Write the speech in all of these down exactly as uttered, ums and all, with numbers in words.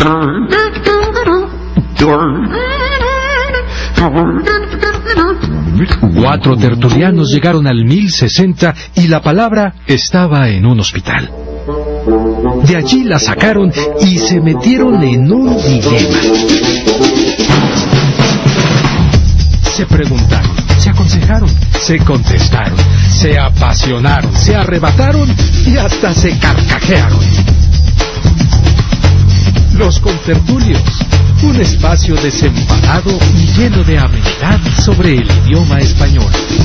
Cuatro tertulianos llegaron al mil sesenta y la palabra estaba en un hospital. De allí la sacaron y se metieron en un dilema. Se preguntaron, se aconsejaron, se contestaron, se apasionaron, se arrebataron y hasta se carcajearon. Los contertulios, un espacio desenfadado y lleno de amenidad sobre el idioma español.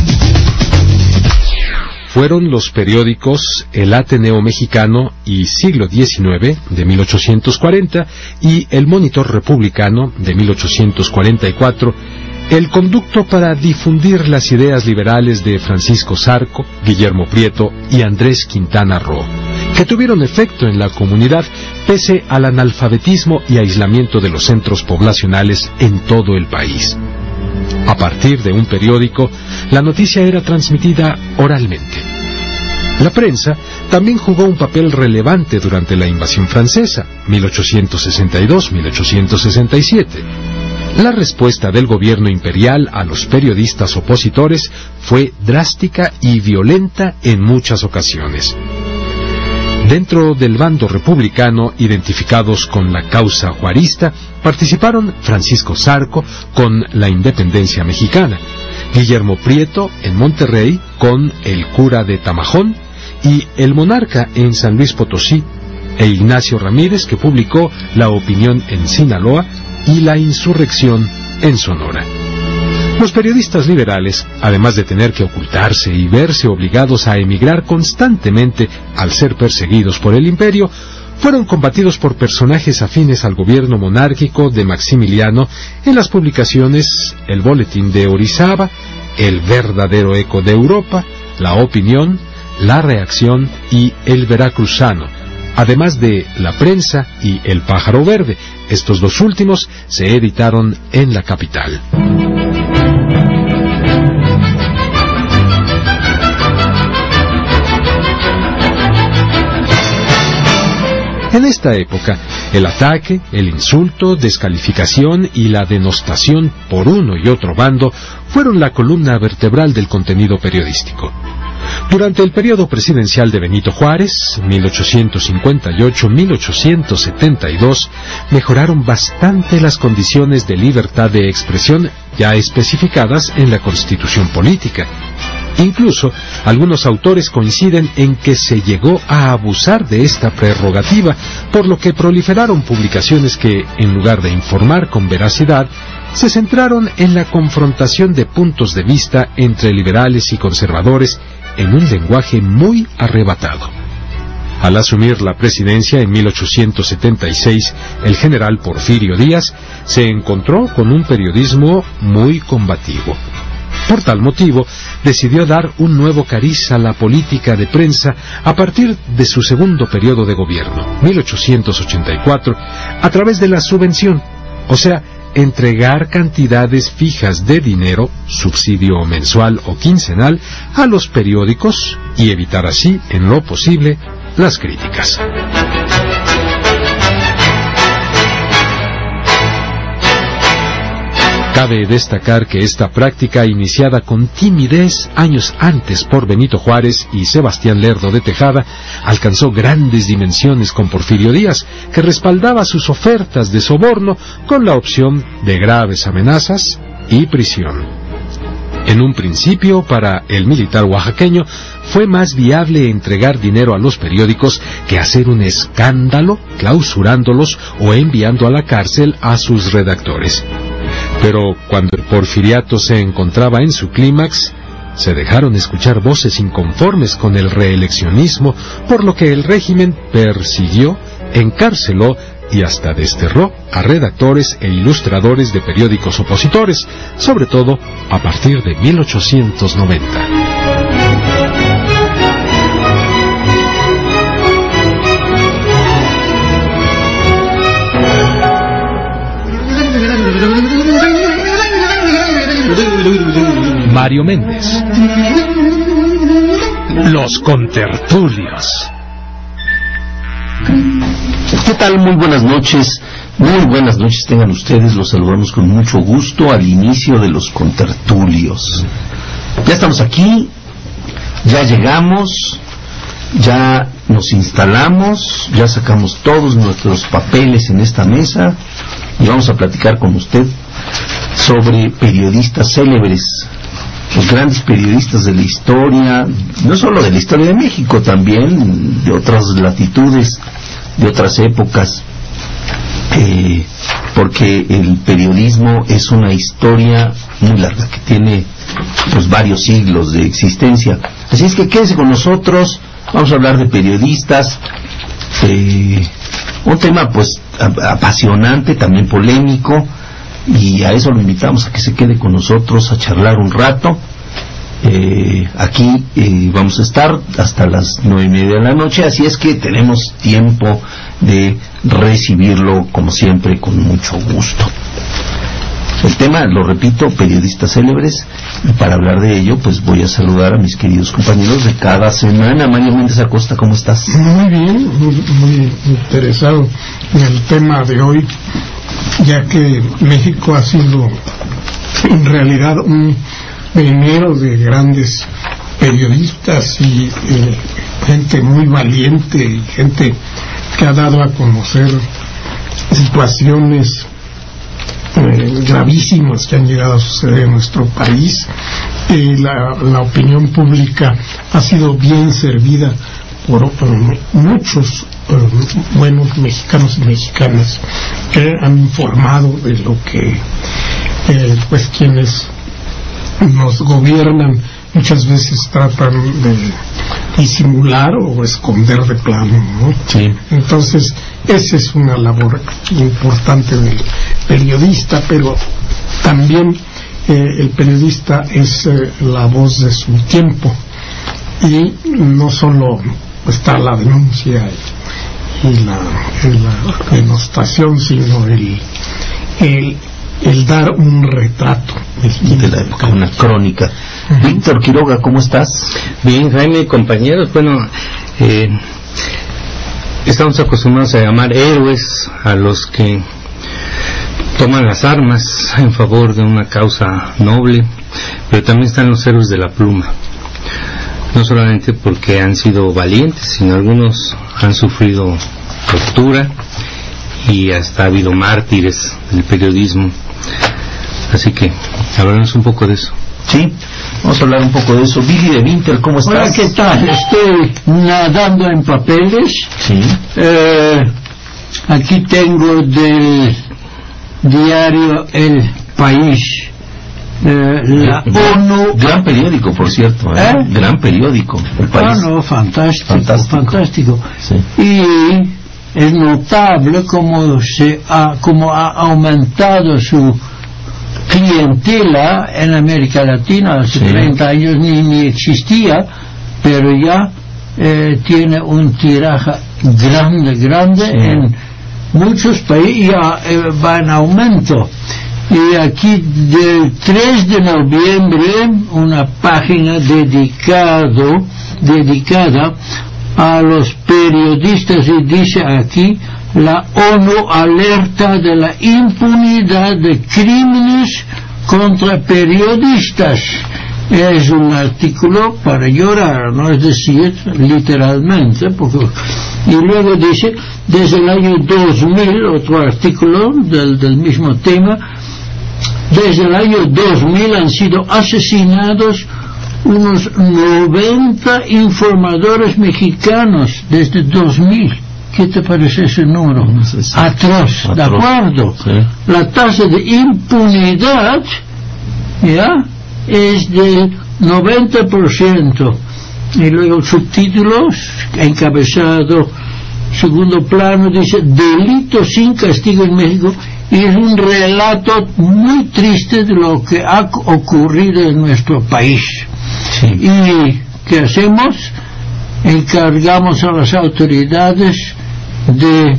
Fueron los periódicos El Ateneo Mexicano y Siglo diecinueve, de mil ochocientos cuarenta, y El Monitor Republicano, de mil ochocientos cuarenta y cuatro, el conducto para difundir las ideas liberales de Francisco Zarco, Guillermo Prieto y Andrés Quintana Roo, que tuvieron efecto en la comunidad pese al analfabetismo y aislamiento de los centros poblacionales en todo el país. A partir de un periódico, la noticia era transmitida oralmente. La prensa también jugó un papel relevante durante la invasión francesa, mil ochocientos sesenta y dos a mil ochocientos sesenta y siete. La respuesta del gobierno imperial a los periodistas opositores fue drástica y violenta en muchas ocasiones. Dentro del bando republicano, identificados con la causa juarista, participaron Francisco Zarco con la independencia mexicana, Guillermo Prieto en Monterrey con el cura de Tamajón y el monarca en San Luis Potosí, e Ignacio Ramírez, que publicó La Opinión en Sinaloa y La Insurrección en Sonora. Los periodistas liberales, además de tener que ocultarse y verse obligados a emigrar constantemente al ser perseguidos por el imperio, fueron combatidos por personajes afines al gobierno monárquico de Maximiliano en las publicaciones El Boletín de Orizaba, El Verdadero Eco de Europa, La Opinión, La Reacción y El Veracruzano, además de La Prensa y El Pájaro Verde. Estos dos últimos se editaron en la capital. En esta época, el ataque, el insulto, descalificación y la denostación por uno y otro bando fueron la columna vertebral del contenido periodístico. Durante el periodo presidencial de Benito Juárez, mil ochocientos cincuenta y ocho a mil ochocientos setenta y dos, mejoraron bastante las condiciones de libertad de expresión ya especificadas en la Constitución Política. Incluso, algunos autores coinciden en que se llegó a abusar de esta prerrogativa, por lo que proliferaron publicaciones que, en lugar de informar con veracidad, se centraron en la confrontación de puntos de vista entre liberales y conservadores en un lenguaje muy arrebatado. Al asumir la presidencia en mil ochocientos setenta y seis, el general Porfirio Díaz se encontró con un periodismo muy combativo. Por tal motivo, decidió dar un nuevo cariz a la política de prensa a partir de su segundo periodo de gobierno, mil ochocientos ochenta y cuatro, a través de la subvención, o sea, entregar cantidades fijas de dinero, subsidio mensual o quincenal, a los periódicos y evitar así, en lo posible, las críticas. Cabe destacar que esta práctica, iniciada con timidez años antes por Benito Juárez y Sebastián Lerdo de Tejada, alcanzó grandes dimensiones con Porfirio Díaz, que respaldaba sus ofertas de soborno con la opción de graves amenazas y prisión. En un principio, para el militar oaxaqueño, fue más viable entregar dinero a los periódicos que hacer un escándalo clausurándolos o enviando a la cárcel a sus redactores. Pero cuando el porfiriato se encontraba en su clímax, se dejaron escuchar voces inconformes con el reeleccionismo, por lo que el régimen persiguió, encarceló y hasta desterró a redactores e ilustradores de periódicos opositores, sobre todo a partir de mil ochocientos noventa. Mario Méndez. Los contertulios. ¿Qué tal? Muy buenas noches. Muy buenas noches tengan ustedes, los saludamos con mucho gusto al inicio de los contertulios. Ya estamos aquí, ya llegamos, ya nos instalamos, ya sacamos todos nuestros papeles en esta mesa y vamos a platicar con usted sobre periodistas célebres, los grandes periodistas de la historia, no solo de la historia de México, también de otras latitudes, de otras épocas. Eh, porque el periodismo es una historia muy larga que tiene pues varios siglos de existencia, así es que quédese con nosotros. Vamos a hablar de periodistas, eh, un tema pues apasionante, también polémico, y a eso lo invitamos a que se quede con nosotros a charlar un rato. Eh, aquí eh, vamos a estar hasta las nueve y media de la noche, así es que tenemos tiempo de recibirlo como siempre con mucho gusto. El tema, lo repito, periodistas célebres, y para hablar de ello pues voy a saludar a mis queridos compañeros de cada semana. Mario Méndez Acosta, ¿cómo estás? Muy bien, muy, muy interesado en el tema de hoy, ya que México ha sido en realidad un venero de grandes periodistas y eh, gente muy valiente y gente que ha dado a conocer situaciones eh, gravísimas que han llegado a suceder en nuestro país. Eh, la, la opinión pública ha sido bien servida por eh, muchos eh, buenos mexicanos y mexicanas que han informado de lo que eh, pues quienes nos gobiernan muchas veces tratan de disimular o esconder de plano, ¿no? Sí. Entonces esa es una labor importante del periodista, pero también eh, el periodista es eh, la voz de su tiempo, y no solo está la denuncia y, y, la, y la denostación, sino el, el el dar un retrato de la época, una crónica. Uh-huh. Víctor Quiroga, ¿cómo estás? Bien, Jaime, compañeros. Bueno, eh, estamos acostumbrados a llamar héroes a los que toman las armas en favor de una causa noble, pero también están los héroes de la pluma, no solamente porque han sido valientes, sino algunos han sufrido tortura y hasta ha habido mártires del periodismo. Así que hablaremos un poco de eso. Sí, vamos a hablar un poco de eso. Billy de Winter, ¿cómo estás? Hola, ¿qué tal? Estoy nadando en papeles. Sí. Eh, aquí tengo del diario El País. Eh, la eh, ONU. Gran periódico, por cierto. ¿eh? ¿Eh? Gran periódico. El País. Ah, no, fantástico. Fantástico. fantástico. Sí. Y es notable cómo se ha, cómo ha aumentado su clientela en América Latina. Hace sí. treinta años ni, ni existía, pero ya eh, tiene un tiraje grande, grande sí. en muchos países, ya eh, va en aumento. Y aquí del tres de noviembre una página dedicado, dedicada a los periodistas, y dice aquí: la ONU alerta de la impunidad de crímenes contra periodistas. Es un artículo para llorar, no es decir literalmente, porque... y luego dice, desde el año dos mil, otro artículo del, del mismo tema, desde el año dos mil han sido asesinados unos noventa informadores mexicanos desde dos mil. ¿Qué te parece ese número? No sé si atroz, atroz, ¿de acuerdo? Sí. La tasa de impunidad, ¿ya?, es de noventa por ciento. Y luego subtítulos, encabezado, segundo plano, dice: delito sin castigo en México. Y es un relato muy triste de lo que ha ocurrido en nuestro país. Sí. ¿Y qué hacemos? Encargamos a las autoridades de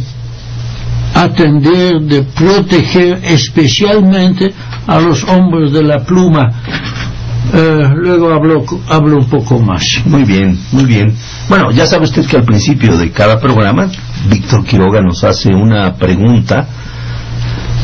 atender, de proteger especialmente a los hombres de la pluma. Eh, luego hablo, hablo un poco más. Muy bien, muy bien. Bueno, ya sabe usted que al principio de cada programa Víctor Quiroga nos hace una pregunta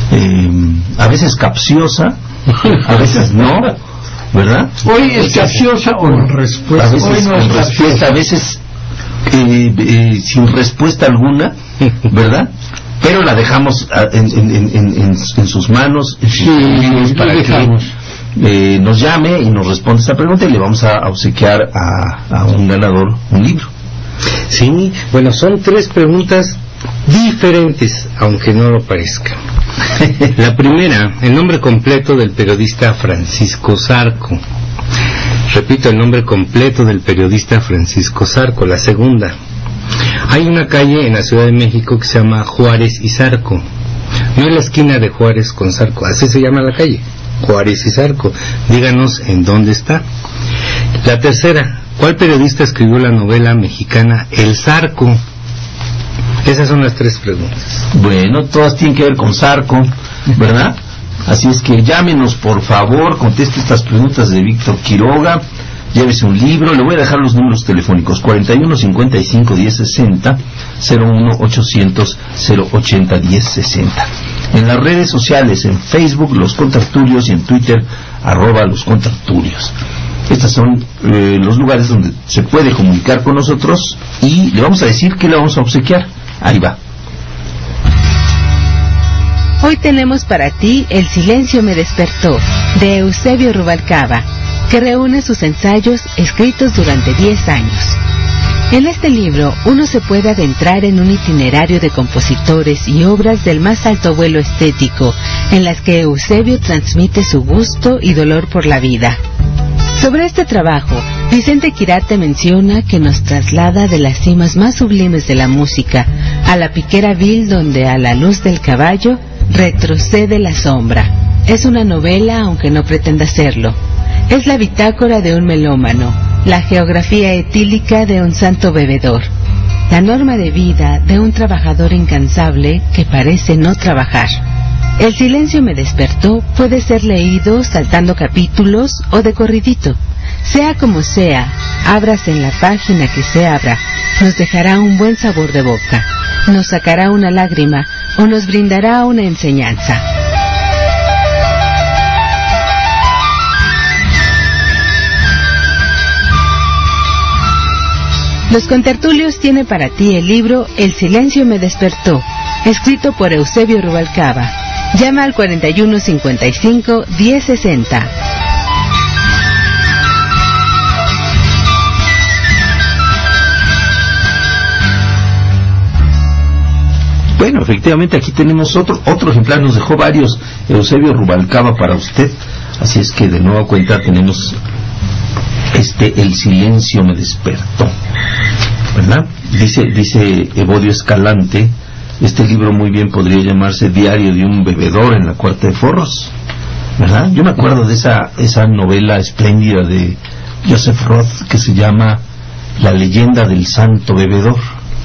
eh, a veces capciosa, a veces no, ¿verdad? Hoy es capciosa o no respuesta. A veces Hoy no es con respuesta, a veces eh, eh, sin respuesta alguna, ¿verdad? Pero la dejamos en, en, en, en, en sus manos, en sus sí, manos para dejamos. que eh, nos llame y nos responda esta pregunta, y le vamos a obsequiar a, a un ganador un libro. Sí, bueno, son tres preguntas diferentes, aunque no lo parezca. La primera, el nombre completo del periodista Francisco Zarco. Repito, el nombre completo del periodista Francisco Zarco. La segunda, hay una calle en la Ciudad de México que se llama Juárez y Zarco. No es la esquina de Juárez con Zarco, así se llama la calle, Juárez y Zarco. Díganos en dónde está. La tercera, ¿cuál periodista escribió la novela mexicana El Zarco? Esas son las tres preguntas. Bueno, todas tienen que ver con Zarco, ¿verdad? Así es que llámenos, por favor, conteste estas preguntas de Víctor Quiroga, llévese un libro. Le voy a dejar los números telefónicos: cuarenta y uno, cincuenta y cinco, diez, sesenta, cero uno, ochocientos, cero ochenta, diez, sesenta. En las redes sociales, en Facebook, Los Contertulios, y en Twitter, arroba Los Contertulios. Estos son eh, los lugares donde se puede comunicar con nosotros, y le vamos a decir que le vamos a obsequiar. Ahí va. Hoy tenemos para ti El silencio me despertó, de Eusebio Rubalcaba, que reúne sus ensayos escritos durante diez años. En este libro uno se puede adentrar en un itinerario de compositores y obras del más alto vuelo estético, en las que Eusebio transmite su gusto y dolor por la vida. Sobre este trabajo, Vicente Quirarte menciona que nos traslada de las cimas más sublimes de la música a la piquera vil donde a la luz del caballo retrocede la sombra. Es una novela aunque no pretenda serlo. Es la bitácora de un melómano, la geografía etílica de un santo bebedor, la norma de vida de un trabajador incansable que parece no trabajar. El silencio me despertó puede ser leído saltando capítulos o de corridito. Sea como sea, ábrase en la página que se abra, nos dejará un buen sabor de boca, nos sacará una lágrima o nos brindará una enseñanza. Los Contertulios tiene para ti el libro El silencio me despertó, escrito por Eusebio Rubalcaba. Llama al cuarenta y uno, cincuenta y cinco, diez, sesenta. Bueno, efectivamente aquí tenemos otro otro ejemplar, nos dejó varios Eusebio Rubalcaba para usted, así es que de nueva cuenta tenemos este El silencio me despertó, ¿verdad? Dice, dice Evodio Escalante, este libro muy bien podría llamarse Diario de un bebedor en la Cuarta de Forros, ¿verdad? Yo me acuerdo de esa, esa novela espléndida de Joseph Roth que se llama La leyenda del santo bebedor.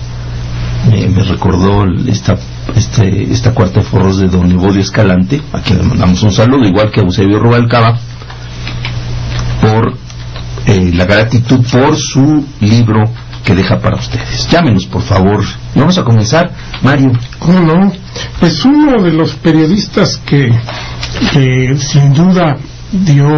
Me, me recordó esta, este, esta Cuarta de Forros de don Evodio Escalante, a quien le mandamos un saludo, igual que a Eusebio Rubalcaba, por eh, la gratitud por su libro que deja para ustedes. Llámenos, por favor. Y vamos a comenzar, Mario. ¿Cómo no? Pues uno de los periodistas que, que sin duda dio,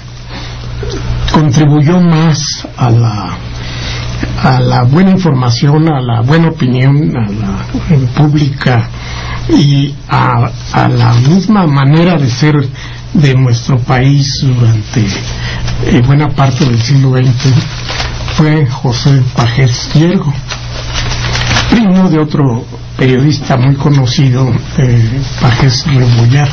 contribuyó más a la a la buena información, a la buena opinión, a la pública y a, a la misma manera de ser de nuestro país durante eh, buena parte del siglo veinte, fue José Pagés Hiergo, primo de otro periodista muy conocido, eh, Pagés Rebollar.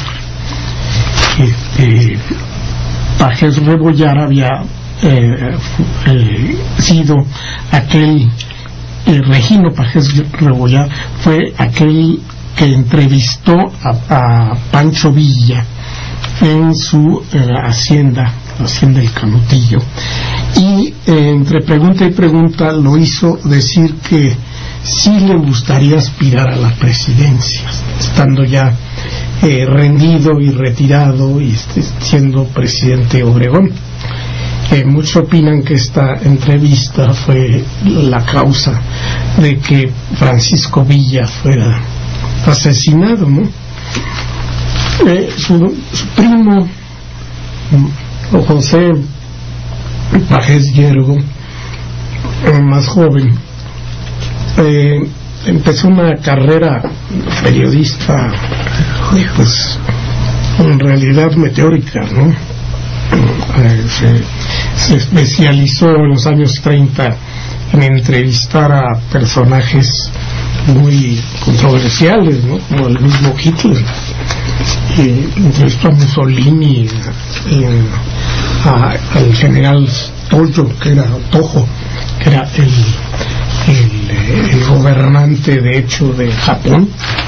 Este, Pagés Rebollar había eh, eh, sido aquel, eh, Regino Pagés Rebollar fue aquel que entrevistó a, a Pancho Villa en su eh, hacienda, la hacienda del Canutillo, y eh, entre pregunta y pregunta lo hizo decir que sí le gustaría aspirar a la presidencia, estando ya eh, rendido y retirado y este, siendo presidente Obregón. Eh, muchos opinan que esta entrevista fue la causa de que Francisco Villa fuera asesinado, ¿no? Eh, su, su primo, don José Pajés Yergo, eh, más joven, eh, empezó una carrera periodista, pues en realidad meteórica, ¿no? Eh, se, se especializó en los años treinta en entrevistar a personajes muy controversiales, ¿no? Como el mismo Hitler. Eh, entrevistó a Mussolini, eh, a, al general Tojo, que era Tojo, que era el, el, el gobernante de hecho de Japón.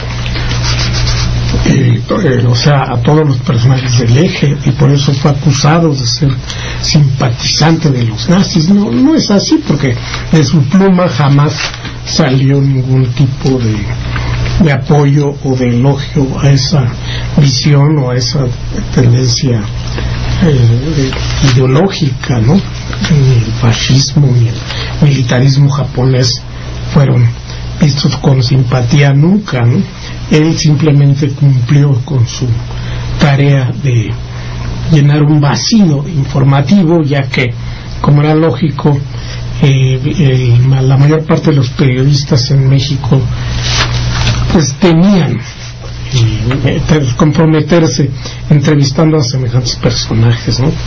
Eh, eh, o sea, a todos los personajes del eje, y por eso fue acusado de ser simpatizante de los nazis. No, no es así, porque de su pluma jamás salió ningún tipo de, de apoyo o de elogio a esa visión o a esa tendencia eh, ideológica, ¿no? Ni el fascismo ni el militarismo japonés fueron vistos con simpatía nunca, ¿no? Él simplemente cumplió con su tarea de llenar un vacío informativo, ya que, como era lógico, eh, el, la mayor parte de los periodistas en México pues temían eh, comprometerse entrevistando a semejantes personajes, ¿no?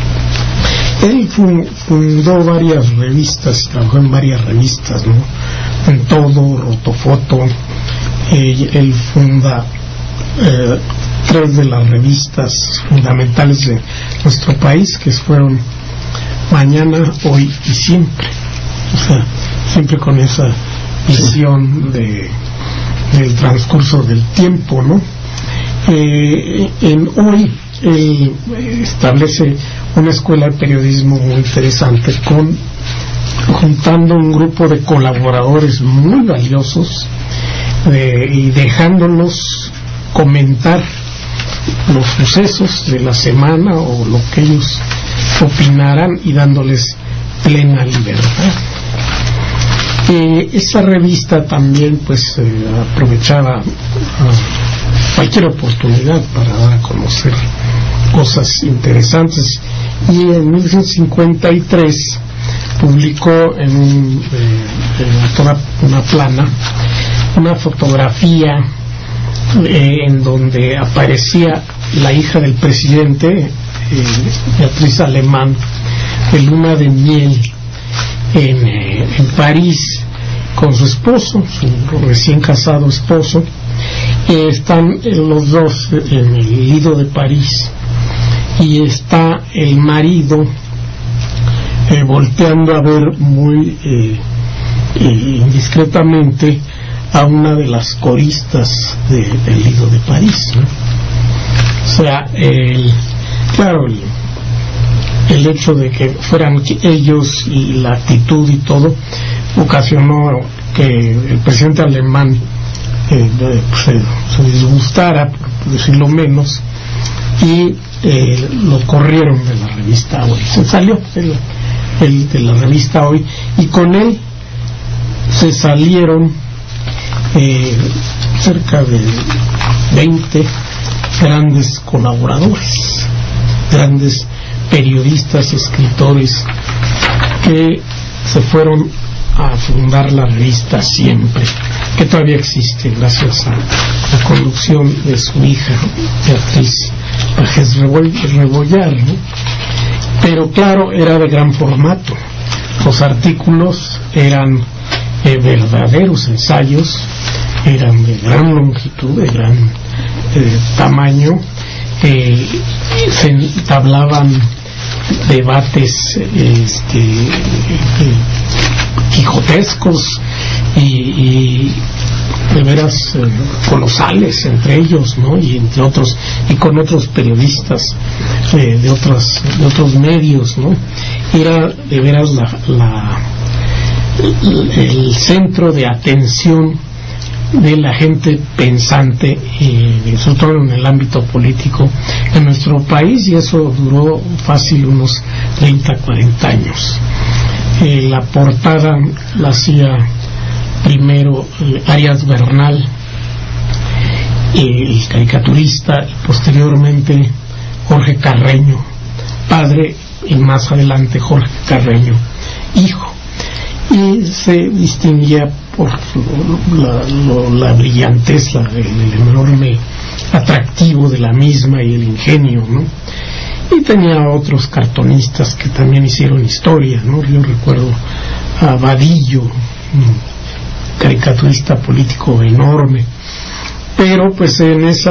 Él fundó varias revistas, trabajó en varias revistas, ¿no? En Todo, Rotofoto. Eh, él funda eh, tres de las revistas fundamentales de nuestro país, que fueron Mañana, Hoy y Siempre. O sea, siempre con esa visión de, del transcurso del tiempo, ¿no? Eh, en Hoy él establece una escuela de periodismo muy interesante, con juntando un grupo de colaboradores muy valiosos, de, y dejándolos comentar los sucesos de la semana o lo que ellos opinaran, y dándoles plena libertad. Eh, esa revista también pues eh, aprovechaba uh, cualquier oportunidad para dar a conocer cosas interesantes, y en mil novecientos cincuenta y tres publicó en, un, eh, en toda una plana una fotografía eh, en donde aparecía la hija del presidente, eh, Beatriz Alemán, de luna de miel en, eh, en París con su esposo, su recién casado esposo. Eh, están eh, los dos en el Lido de París, y está el marido eh, volteando a ver muy eh, eh, indiscretamente a una de las coristas de, del Lido de París, ¿no? O sea, el, claro, el, el hecho de que fueran ellos y la actitud y todo ocasionó que el presidente alemán eh, se, se disgustara, por decirlo menos, y eh, lo corrieron de la revista Hoy. Se salió el, el, de la revista Hoy, y con él se salieron eh, cerca de veinte grandes colaboradores, grandes periodistas, escritores, que se fueron a fundar la revista Siempre, que todavía existe gracias a la conducción de su hija Beatriz Pajés Rebollar, ¿no? Pero claro, era de gran formato. Los artículos eran eh, verdaderos ensayos, eran de gran longitud, de gran eh, tamaño, eh, se entablaban debates este, eh, quijotescos y, y de veras eh, colosales entre ellos, ¿no? Y entre otros, y con otros periodistas eh, de otras de otros medios, ¿no? Era de veras la, la el centro de atención de la gente pensante, eh, sobre todo en el ámbito político en nuestro país, y eso duró fácil unos treinta, cuarenta años. Eh, la portada la hacía primero eh, Arias Bernal, el caricaturista, y posteriormente Jorge Carreño, padre, y más adelante Jorge Carreño, hijo. Y se distinguía por la, la, la brillantez, la, el, el enorme atractivo de la misma y el ingenio, ¿no? Y tenía otros cartonistas que también hicieron historia, ¿no? Yo recuerdo a Vadillo, un caricaturista político enorme, pero pues en esa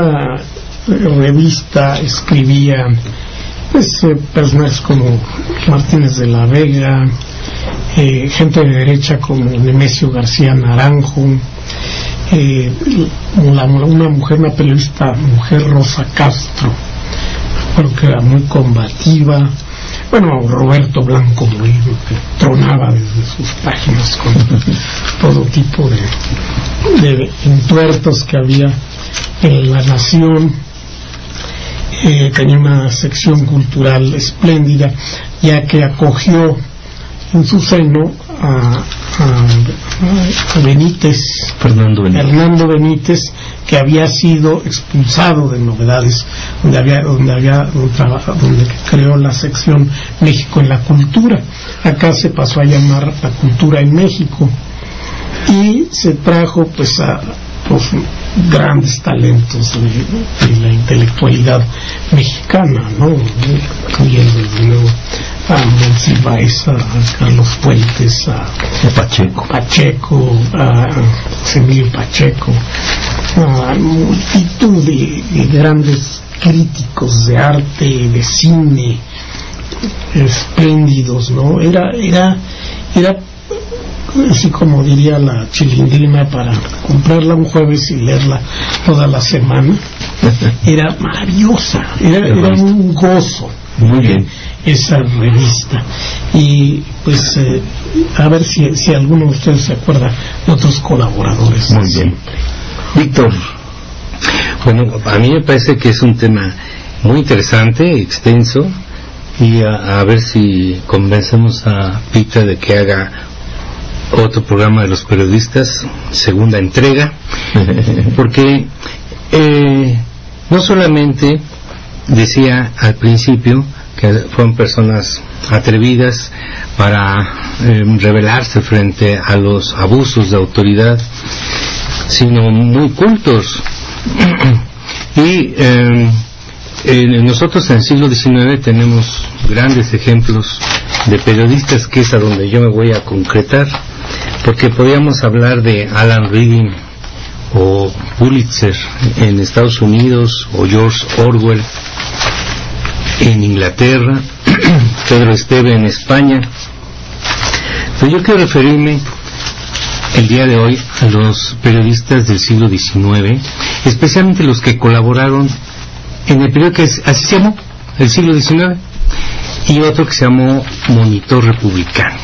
revista escribía pues eh, personajes como Martínez de la Vega, eh, gente de derecha como Nemesio García Naranjo, eh, la, una mujer, una periodista mujer, Rosa Castro, creo que era muy combativa. Bueno, Roberto Blanco Molino, que tronaba desde sus páginas con todo tipo de, de entuertos que había en La Nación. Eh, tenía una sección cultural espléndida, ya que acogió en su seno a, a, a Benítez, Fernando Benítez. Fernando Benítez, que había sido expulsado de Novedades, donde había donde había donde creó la sección México en la Cultura. Acá se pasó a llamar La Cultura en México, y se trajo pues a los grandes talentos de, de la intelectualidad mexicana, ¿no? Incluyendo desde luego a Monsiváis, a Carlos Fuentes, a, a Pacheco, Pacheco, a Emilio Pacheco, a multitud de, de grandes críticos de arte, de cine, espléndidos, ¿no? Era, era, era así como diría la Chilindrina, para comprarla un jueves y leerla toda la semana. Era maravillosa, era, era un gozo. Muy bien. Esa revista. Y pues eh, a ver si, si alguno de ustedes se acuerda de otros colaboradores. Muy bien. Víctor. Bueno, a mí me parece que es un tema muy interesante, extenso, y a, a ver si convencemos a Pita de que haga otro programa de los periodistas, segunda entrega, porque eh, no solamente decía al principio que fueron personas atrevidas para eh, rebelarse frente a los abusos de autoridad, sino muy cultos. Y eh, eh, nosotros en el siglo diecinueve tenemos grandes ejemplos de periodistas, que es a donde yo me voy a concretar, porque podríamos hablar de Alan Reading o Pulitzer en Estados Unidos, o George Orwell en Inglaterra, Pedro Esteve en España. Pero yo quiero referirme el día de hoy a los periodistas del siglo diecinueve, especialmente los que colaboraron en el periodo que es, así se llamó, el siglo diecinueve, y otro que se llamó Monitor Republicano.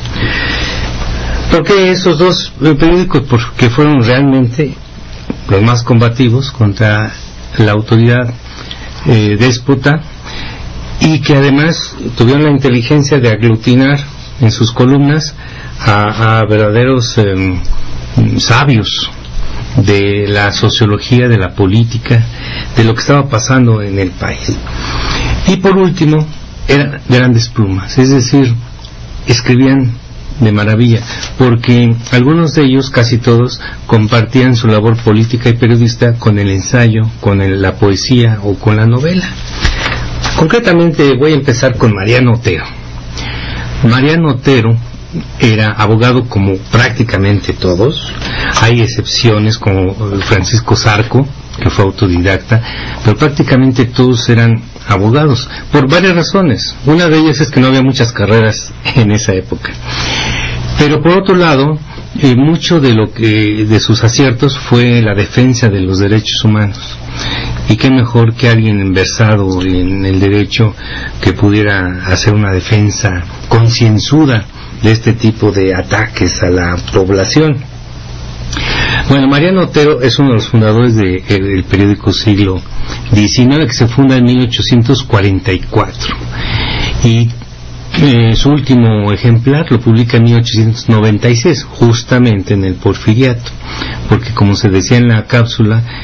¿Por qué esos dos periódicos? Porque fueron realmente los más combativos contra la autoridad eh, déspota, y que además tuvieron la inteligencia de aglutinar en sus columnas a, a verdaderos eh, sabios de la sociología, de la política, de lo que estaba pasando en el país. Y por último, eran grandes plumas, es decir, escribían de maravilla, porque algunos de ellos, casi todos, compartían su labor política y periodista con el ensayo, con el, la poesía o con la novela. Concretamente voy a empezar con Mariano Otero. Mariano Otero era abogado como prácticamente todos. Hay excepciones como Francisco Zarco, que fue autodidacta, pero prácticamente todos eran abogados, por varias razones. Una de ellas es que no había muchas carreras en esa época. Pero por otro lado, eh, mucho de lo que de sus aciertos fue la defensa de los derechos humanos. Y qué mejor que alguien versado en el derecho que pudiera hacer una defensa concienzuda de este tipo de ataques a la población. Bueno, Mariano Otero es uno de los fundadores del de periódico Siglo diecinueve, que se funda en mil ochocientos cuarenta y cuatro, y eh, su último ejemplar lo publica en mil ochocientos noventa y seis, justamente en el Porfiriato, porque como se decía en la cápsula,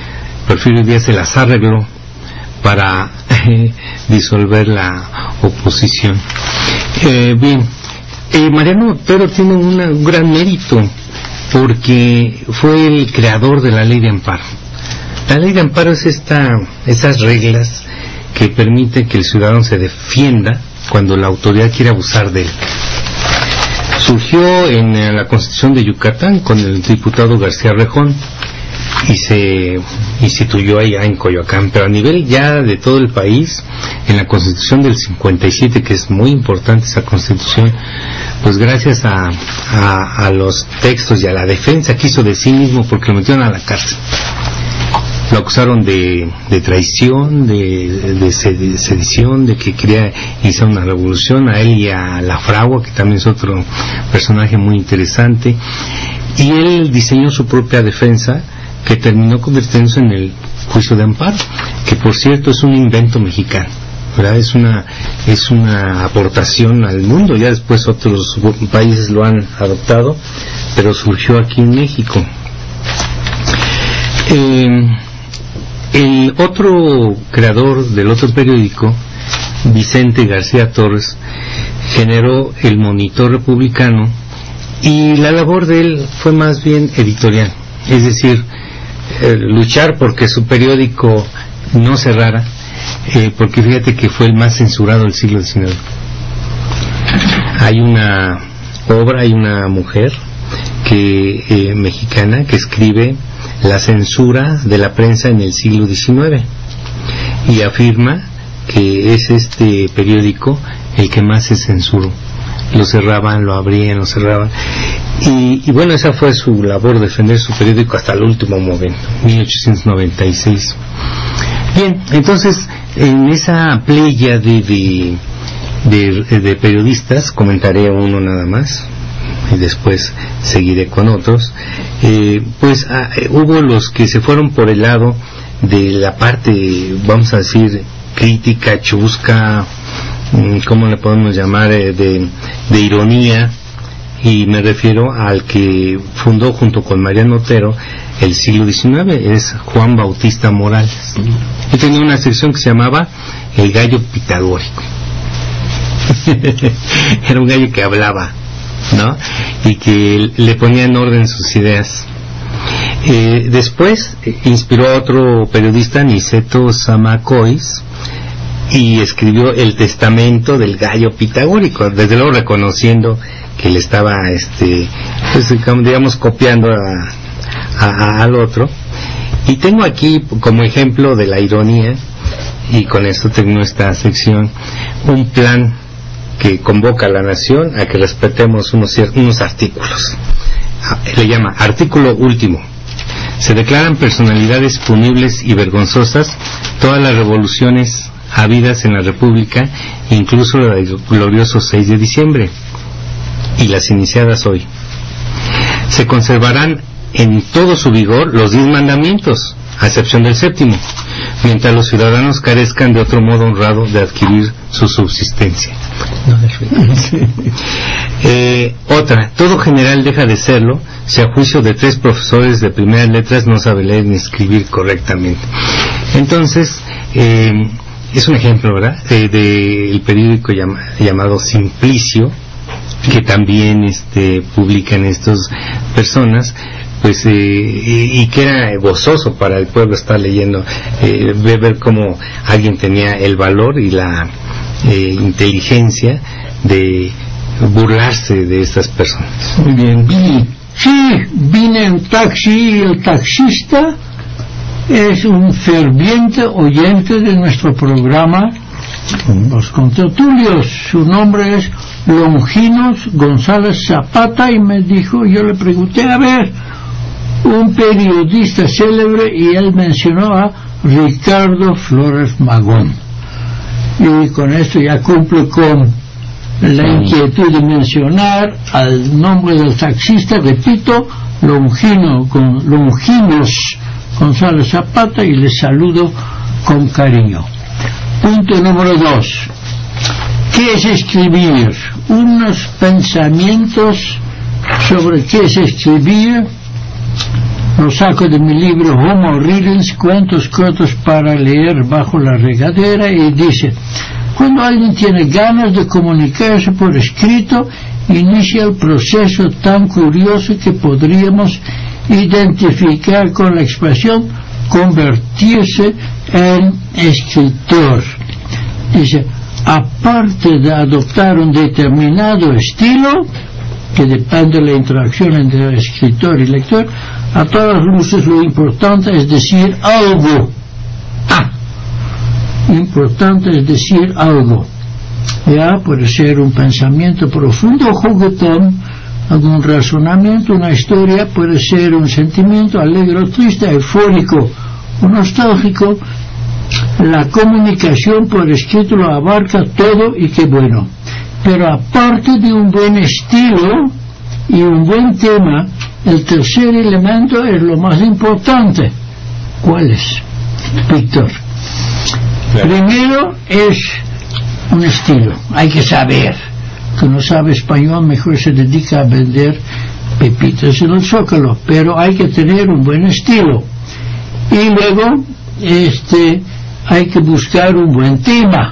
Porfirio Díaz se las arregló para eh, disolver la oposición. Eh, bien, eh, Mariano Otero tiene una, un gran mérito porque fue el creador de la ley de amparo. La ley de amparo es esta, esas reglas que permiten que el ciudadano se defienda cuando la autoridad quiere abusar de él. Surgió en la Constitución de Yucatán con el diputado García Rejón y se instituyó allá en Coyoacán, pero a nivel ya de todo el país, en la Constitución del cincuenta y siete, que es muy importante esa Constitución, pues gracias a, a, a los textos y a la defensa que hizo de sí mismo, porque lo metieron a la cárcel. Lo acusaron de, de traición, de, de sedición, de que quería iniciar una revolución, a él y a La Fragua, que también es otro personaje muy interesante, y él diseñó su propia defensa, que terminó convirtiéndose en el juicio de amparo, que por cierto es un invento mexicano, ¿verdad? Es una, es una aportación al mundo, ya después otros países lo han adoptado, pero surgió aquí en México. Eh, el otro creador del otro periódico, Vicente García Torres, generó el Monitor Republicano, y la labor de él fue más bien editorial, es decir, eh, luchar porque su periódico no cerrara, eh, porque fíjate que fue el más censurado del siglo diecinueve. Hay una obra, hay una mujer que eh, mexicana que escribe la censura de la prensa en el siglo diecinueve y afirma que es este periódico el que más se censuró. Lo cerraban, lo abrían, lo cerraban, y, y bueno, esa fue su labor, defender su periódico hasta el último momento, mil ochocientos noventa y seis. Bien, entonces en esa playa de, de, de, de periodistas, comentaré uno nada más y después seguiré con otros. Eh, pues ah, hubo los que se fueron por el lado de la parte, vamos a decir, crítica, chusca, ¿cómo le podemos llamar? Eh, de, de ironía, y me refiero al que fundó junto con Mariano Otero el siglo diecinueve, es Juan Bautista Morales. Él tenía una sección que se llamaba El Gallo Pitagórico. Era un gallo que hablaba, ¿no? Y que le ponía en orden sus ideas. Eh, después eh, inspiró a otro periodista, Niceto Zamacois, y escribió El Testamento del Gallo Pitagórico, desde luego reconociendo que le estaba, este, pues, digamos, copiando a, a, a, al otro. Y tengo aquí como ejemplo de la ironía, y con esto termino esta sección, un plan que convoca a la nación a que respetemos unos, unos artículos. Le llama Artículo Último. Se declaran personalidades punibles y vergonzosas todas las revoluciones habidas en la República, incluso la del glorioso seis de diciembre y las iniciadas hoy. Se conservarán en todo su vigor los diez mandamientos, a excepción del séptimo, mientras los ciudadanos carezcan de otro modo honrado de adquirir su subsistencia. No, eh, otra, todo general deja de serlo si a juicio de tres profesores de primeras letras no sabe leer ni escribir correctamente. Entonces, eh, es un ejemplo, ¿verdad?, del de, de periódico llama, llamado Simplicio, que también este, publican estas personas, pues eh, y, y que era gozoso para el pueblo estar leyendo, eh, ver cómo alguien tenía el valor y la eh, inteligencia de burlarse de estas personas. Muy bien. Y, sí, vine en taxi y el taxista es un ferviente oyente de nuestro programa Los Contertulios. Su nombre es Longinos González Zapata, y me dijo, yo le pregunté, a ver, un periodista célebre, y él mencionó a Ricardo Flores Magón, y con esto ya cumplo con la inquietud de mencionar al nombre del taxista. Repito, Longino, con Longinos González Zapata, y les saludo con cariño. Punto número dos. ¿Qué es escribir? Unos pensamientos sobre qué es escribir Lo saco de mi libro Homo Ridens, cuentos cortos para leer bajo la regadera, y dice: cuando alguien tiene ganas de comunicarse por escrito, inicia el proceso tan curioso que podríamos identificar con la expresión convertirse en escritor. Dice: aparte de adoptar un determinado estilo, que depende de la interacción entre escritor y lector, a todas luces lo importante es decir algo. Ah, importante es decir algo. Ya puede ser un pensamiento profundo, juguetón, algún razonamiento, una historia, puede ser un sentimiento alegre o triste, eufórico o nostálgico. La comunicación por escrito lo abarca todo, y qué bueno. Pero aparte de un buen estilo y un buen tema, el tercer elemento es lo más importante. ¿Cuál es, Víctor? Primero es un estilo. Hay que saber. Que no sabe español, mejor se dedica a vender pepitas en el Zócalo. Pero hay que tener un buen estilo. Y luego, este, hay que buscar un buen tema.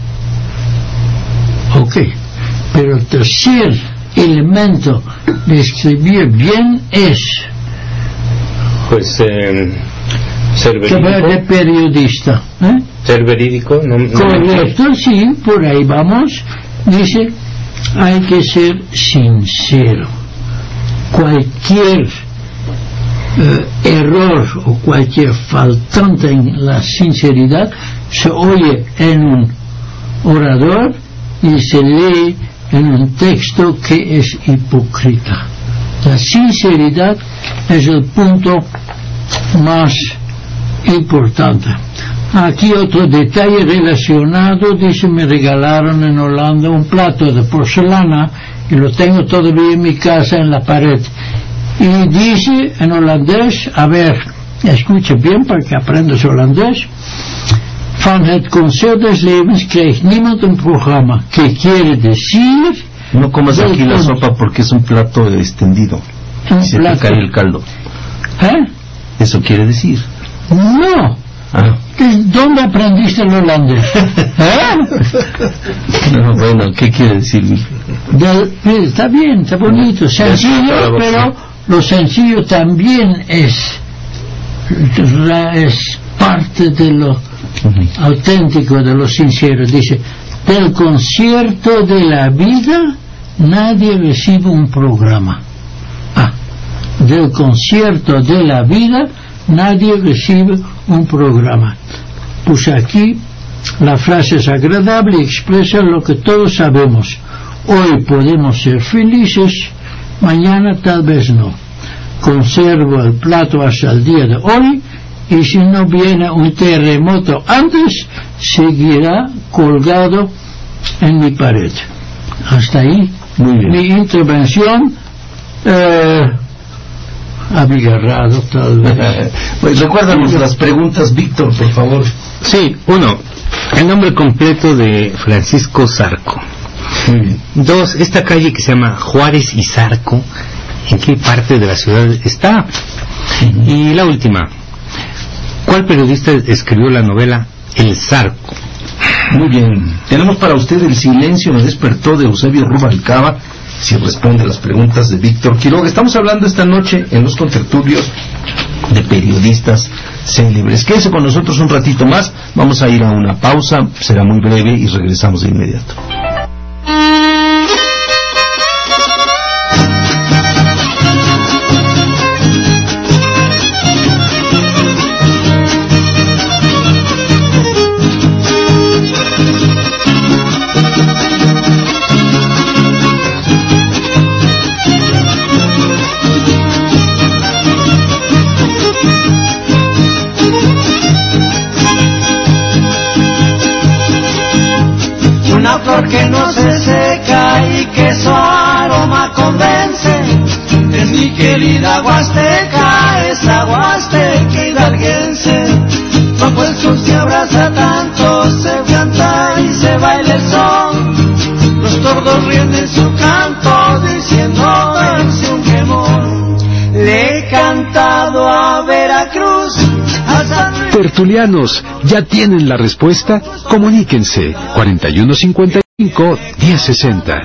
Ok. Pero el tercer elemento de escribir bien es, pues eh, ser verídico. De periodista, ¿eh? Ser verídico, no, no correcto, me... sí, por ahí vamos. Dice, hay que ser sincero. Cualquier eh, error o cualquier faltante en la sinceridad se oye en un orador y se lee en un texto que es hipócrita. La sinceridad es el punto más importante. Aquí otro detalle relacionado, dice: me regalaron en Holanda un plato de porcelana y lo tengo todavía en mi casa en la pared. Y dice en holandés, a ver, escuche bien para que aprendas holandés: van het concert des levens krijgt niemand een programma. ¿Qué quiere decir? No comas aquí la sopa porque es un plato extendido. Un se plato. te cae el caldo. ¿Eh? Eso quiere decir. No. Ah. ¿Dónde aprendiste el holandés? ¿Eh? No, bueno, ¿qué quiere decir? Del, está bien, está bonito, sencillo, pero lo sencillo también es, es parte de lo uh-huh. auténtico, de lo sincero. Dice: del concierto de la vida nadie recibe un programa. Ah, del concierto de la vida nadie recibe un programa. Pues aquí la frase es agradable y expresa lo que todos sabemos. Hoy podemos ser felices, mañana tal vez no. Conservo el plato hasta el día de hoy, y si no viene un terremoto antes, seguirá colgado en mi pared. Hasta ahí. Muy bien. Mi intervención, eh, abigarrado tal vez. Pues recuérdanos las preguntas, Víctor, por favor. Sí, uno, el nombre completo de Francisco Zarco. Muy bien. Dos, esta calle que se llama Juárez y Zarco, ¿en qué parte de la ciudad está? Uh-huh. Y la última, ¿cuál periodista escribió la novela El Zarco? Muy bien, tenemos para usted El silencio me despertó, de Eusebio Rubalcaba, si responde a las preguntas de Víctor Quiroga. Estamos hablando esta noche en los contertulios de periodistas célebres. Quédese con nosotros un ratito más, vamos a ir a una pausa, será muy breve y regresamos de inmediato. Que no se seca y que su aroma convence. Es mi querida Huasteca, esa Huasteca hidalguense. Bajo el sol se abraza tanto, se canta y se baila el son. Los tordos ríen en su canto, diciendo dense un quemón. Le he cantado a Tertulianos, ¿ya tienen la respuesta? Comuníquense cuarenta y uno cincuenta y cinco, diez sesenta.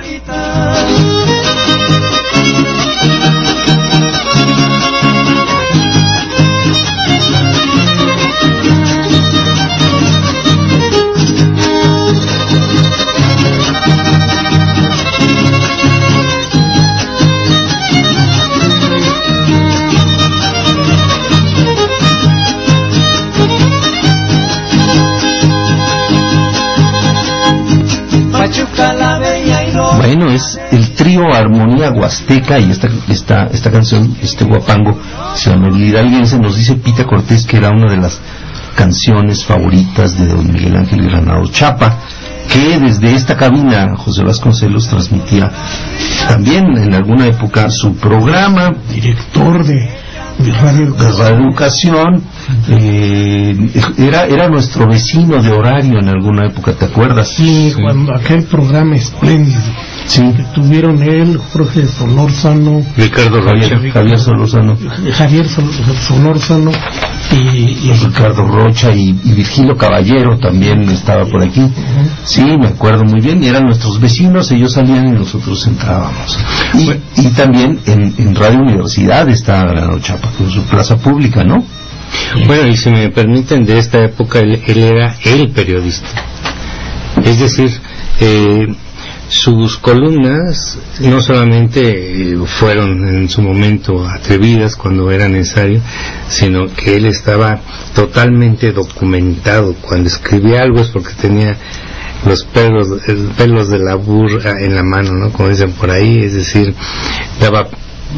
Bueno, es el trío Armonía Huasteca y esta esta esta canción, este guapango, se llama El Hidalguense. Nos dice Pita Cortés que era una de las canciones favoritas de don Miguel Ángel Granados Chapa, que desde esta cabina José Vasconcelos transmitía también en alguna época su programa. Director de, de Radio de Radio Educación, eh, era era nuestro vecino de horario en alguna época, ¿te acuerdas? Sí, sí. Cuando aquel programa espléndido, sí, que tuvieron él, Jorge Solórzano, Ricardo Rocha, Javier, Javier Solórzano, Javier Solórzano y, y Ricardo Rocha y, y Virgilio Caballero también estaba por aquí. Uh-huh. Sí, me acuerdo muy bien, y eran nuestros vecinos, ellos salían y nosotros entrábamos. Y, bueno, y también en, en Radio Universidad está Granados Chapa, con su plaza pública, ¿no? Bueno, y si me permiten, de esta época él, él era el periodista. Es decir, eh, sus columnas no solamente eh, fueron en su momento atrevidas cuando era necesario, sino que él estaba totalmente documentado. Cuando escribía algo es porque tenía los pelos, el pelos de la burra en la mano, ¿no? Como dicen por ahí, es decir, daba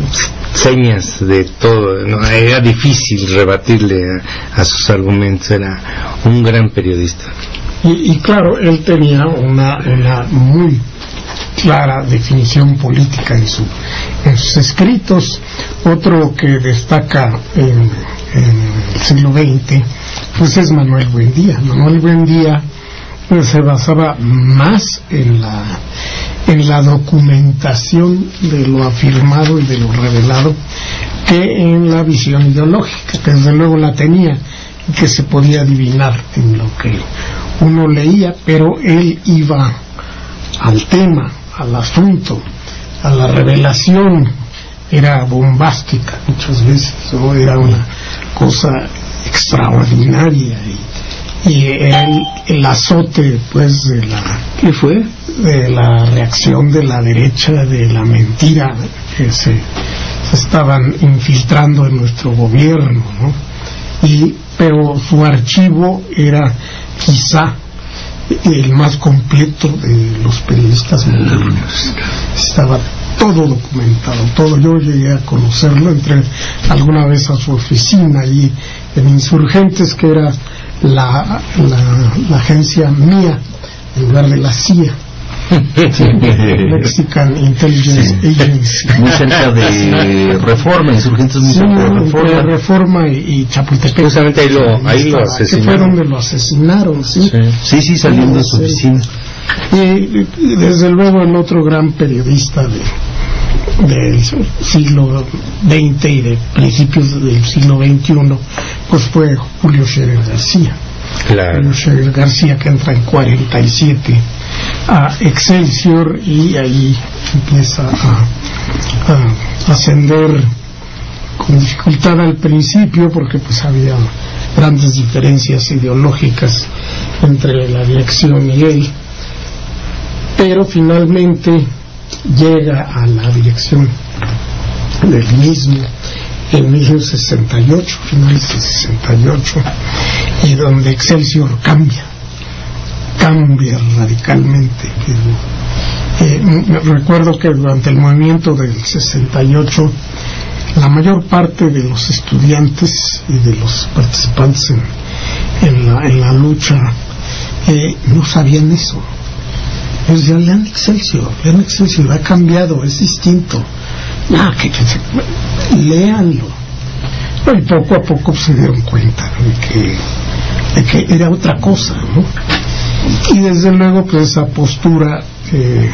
señas de todo, ¿no? Era difícil rebatirle a, a sus argumentos, era un gran periodista. Y, y claro, él tenía una, una muy clara definición política en, su, en sus escritos. Otro que destaca en, en el siglo veinte pues es Manuel Buendía. Manuel Buendía pues, se basaba más en la en la documentación de lo afirmado y de lo revelado que en la visión ideológica, que desde luego la tenía y que se podía adivinar en lo que uno leía, pero él iba al tema, al asunto, a la revelación. Era bombástica muchas veces, ¿no? Era una cosa extraordinaria y, y era el, el azote pues de la ¿qué fue? de la reacción de la derecha, de la mentira que se, se estaban infiltrando en nuestro gobierno, ¿no? Y pero su archivo era quizá el más completo de los periodistas modernos. Estaba todo documentado, todo. Yo llegué a conocerlo, entré alguna vez a su oficina allí en Insurgentes, que era la, la, la agencia mía en lugar de la C I A. Mexican Intelligence sí. Agency, muy cerca de Reforma, Insurgentes muy sí, cerca de Reforma, de Reforma y, y Chapultepec. Justamente ahí lo, ahí lo asesinaron. Que fue donde lo asesinaron, sí, sí, sí, sí saliendo de su oficina. Y, y desde luego el otro gran periodista de, del siglo veinte y de principios del siglo veintiuno, pues fue Julio Scherer García. Claro. Julio Scherer García, que entra en cuarenta y siete a Excelsior y ahí empieza a, a ascender con dificultad al principio, porque pues había grandes diferencias ideológicas entre la dirección y él, pero finalmente llega a la dirección del mismo en mil novecientos sesenta y ocho, finales de sesenta y ocho, y donde Excelsior cambia cambia radicalmente. Eh, eh, recuerdo que durante el movimiento del sesenta y ocho la mayor parte de los estudiantes y de los participantes en, en, la, en la lucha eh, no sabían eso. Ellos decían, lean Excelsior, lean Excelsior, ha cambiado, es distinto. No, que, que, léanlo. Y poco a poco se dieron cuenta de que, de que era otra cosa, ¿no? Y desde luego pues esa postura eh,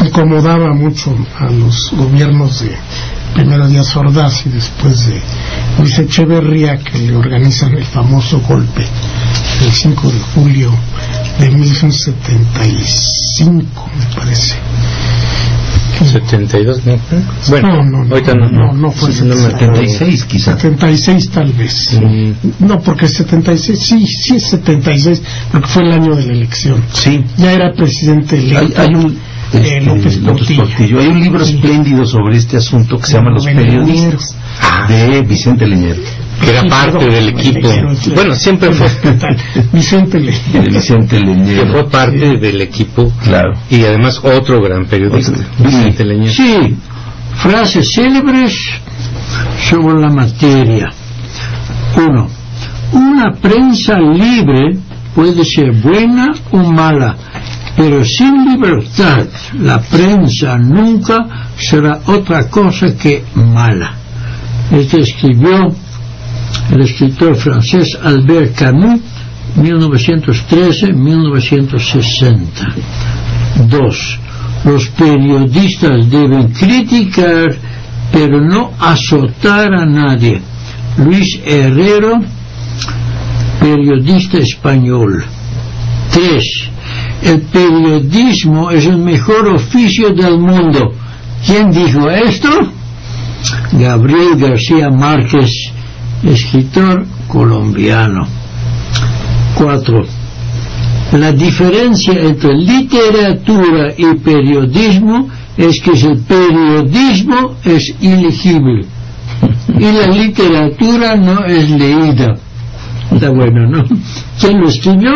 incomodaba mucho a los gobiernos de primero Díaz Ordaz y después de Luis Echeverría, que le organizan el famoso golpe el cinco de julio de mil novecientos setenta y cinco, me parece. setenta y dos, ¿no? Bueno, no, no, ahorita no, no, no, no fue Sí, no, setenta y seis quizás. setenta y seis tal vez. Mm. No, porque setenta y seis, sí, sí es setenta y seis, porque fue el año de la elección. Sí. Ya era presidente Hay, electo. hay un eh, este, López Portillo. Portillo. Hay un libro Sí. espléndido sobre este asunto que se llama Los Periodistas, de Vicente Leñero. Que era Sí, parte perdón, del equipo. Leñero, sí. Bueno, siempre fue. Vicente De Leñero. Vicente Que Leñero. fue parte del equipo. Claro. Y además otro gran periodista, Otro. Vicente Leñero. Sí, frases célebres sobre la materia. Uno, una prensa libre puede ser buena o mala, pero sin libertad la prensa nunca será otra cosa que mala. Esto escribió el escritor francés Albert Camus, mil novecientos trece a mil novecientos sesenta. Dos, los periodistas deben criticar, pero no azotar a nadie. Luis Herrero, periodista español. Tres, el periodismo es el mejor oficio del mundo. ¿Quién dijo esto? Gabriel García Márquez, escritor colombiano. Cuatro, la diferencia entre literatura y periodismo es que el periodismo es ilegible y la literatura no es leída. Está bueno, ¿no? ¿Quién lo escribió?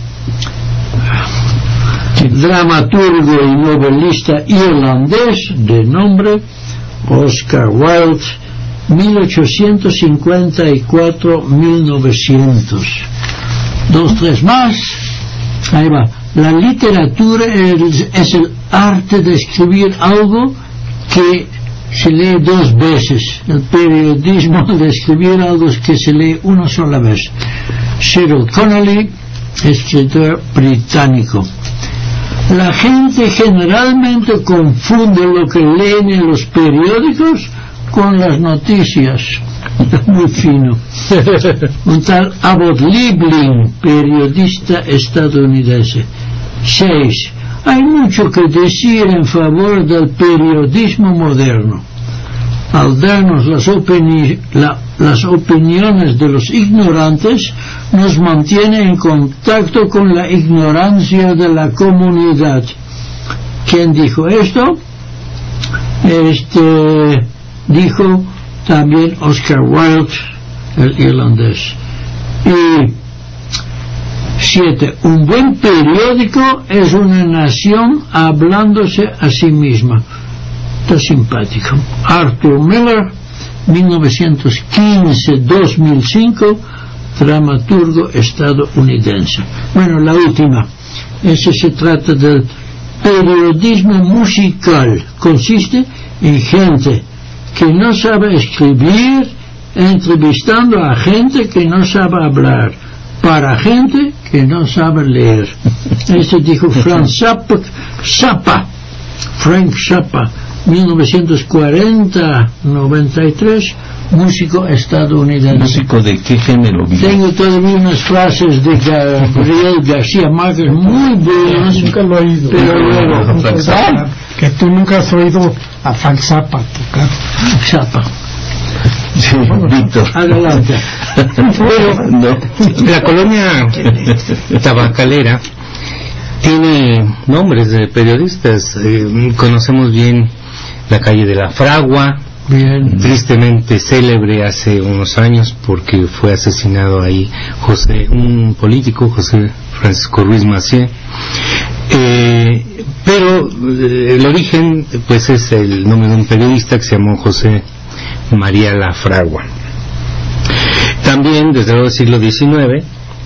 Dramaturgo y novelista irlandés de nombre Oscar Wilde, mil ochocientos cincuenta y cuatro a mil novecientos. Dos, tres más. Ahí va. La literatura es, es el arte de escribir algo que se lee dos veces. El periodismo de escribir algo que se lee una sola vez. Cyril Connolly, escritor británico. La gente generalmente confunde lo que leen en los periódicos con las noticias. Muy fino. Un tal Abbott Liebling, periodista estadounidense. Seis. Hay mucho que decir en favor del periodismo moderno. Al darnos las, opini la, las opiniones de los ignorantes, nos mantiene en contacto con la ignorancia de la comunidad. ¿Quién dijo esto? Este dijo también Oscar Wilde, el irlandés. Y siete, un buen periódico es una nación hablándose a sí misma. Está simpático. Arthur Miller, mil novecientos quince a dos mil cinco, dramaturgo estadounidense. Bueno, la última. Ese se trata del periodismo musical. Consiste en gente que no sabe escribir, entrevistando a gente que no sabe hablar, para gente que no sabe leer. Este dijo Frank Zappa, Zappa, Frank Zappa, mil novecientos cuarenta a noventa y tres, músico estadounidense. ¿Músico de qué género? Tengo todavía unas frases de Gabriel García Márquez muy buenas. Nunca lo he oído. Pero luego, Frank Zappa. Que tú nunca has oído a Frank Zappa tocar. Zappa. Sí, Víctor. Adelante. Pero No. la colonia tabacalera tiene nombres de periodistas. Eh, conocemos bien la calle de la Fragua, Bien. tristemente célebre hace unos años porque fue asesinado ahí José, un político, José Francisco Ruiz Macié. Eh, pero eh, el origen pues es el nombre de un periodista que se llamó José María La Fragua. También desde el siglo diecinueve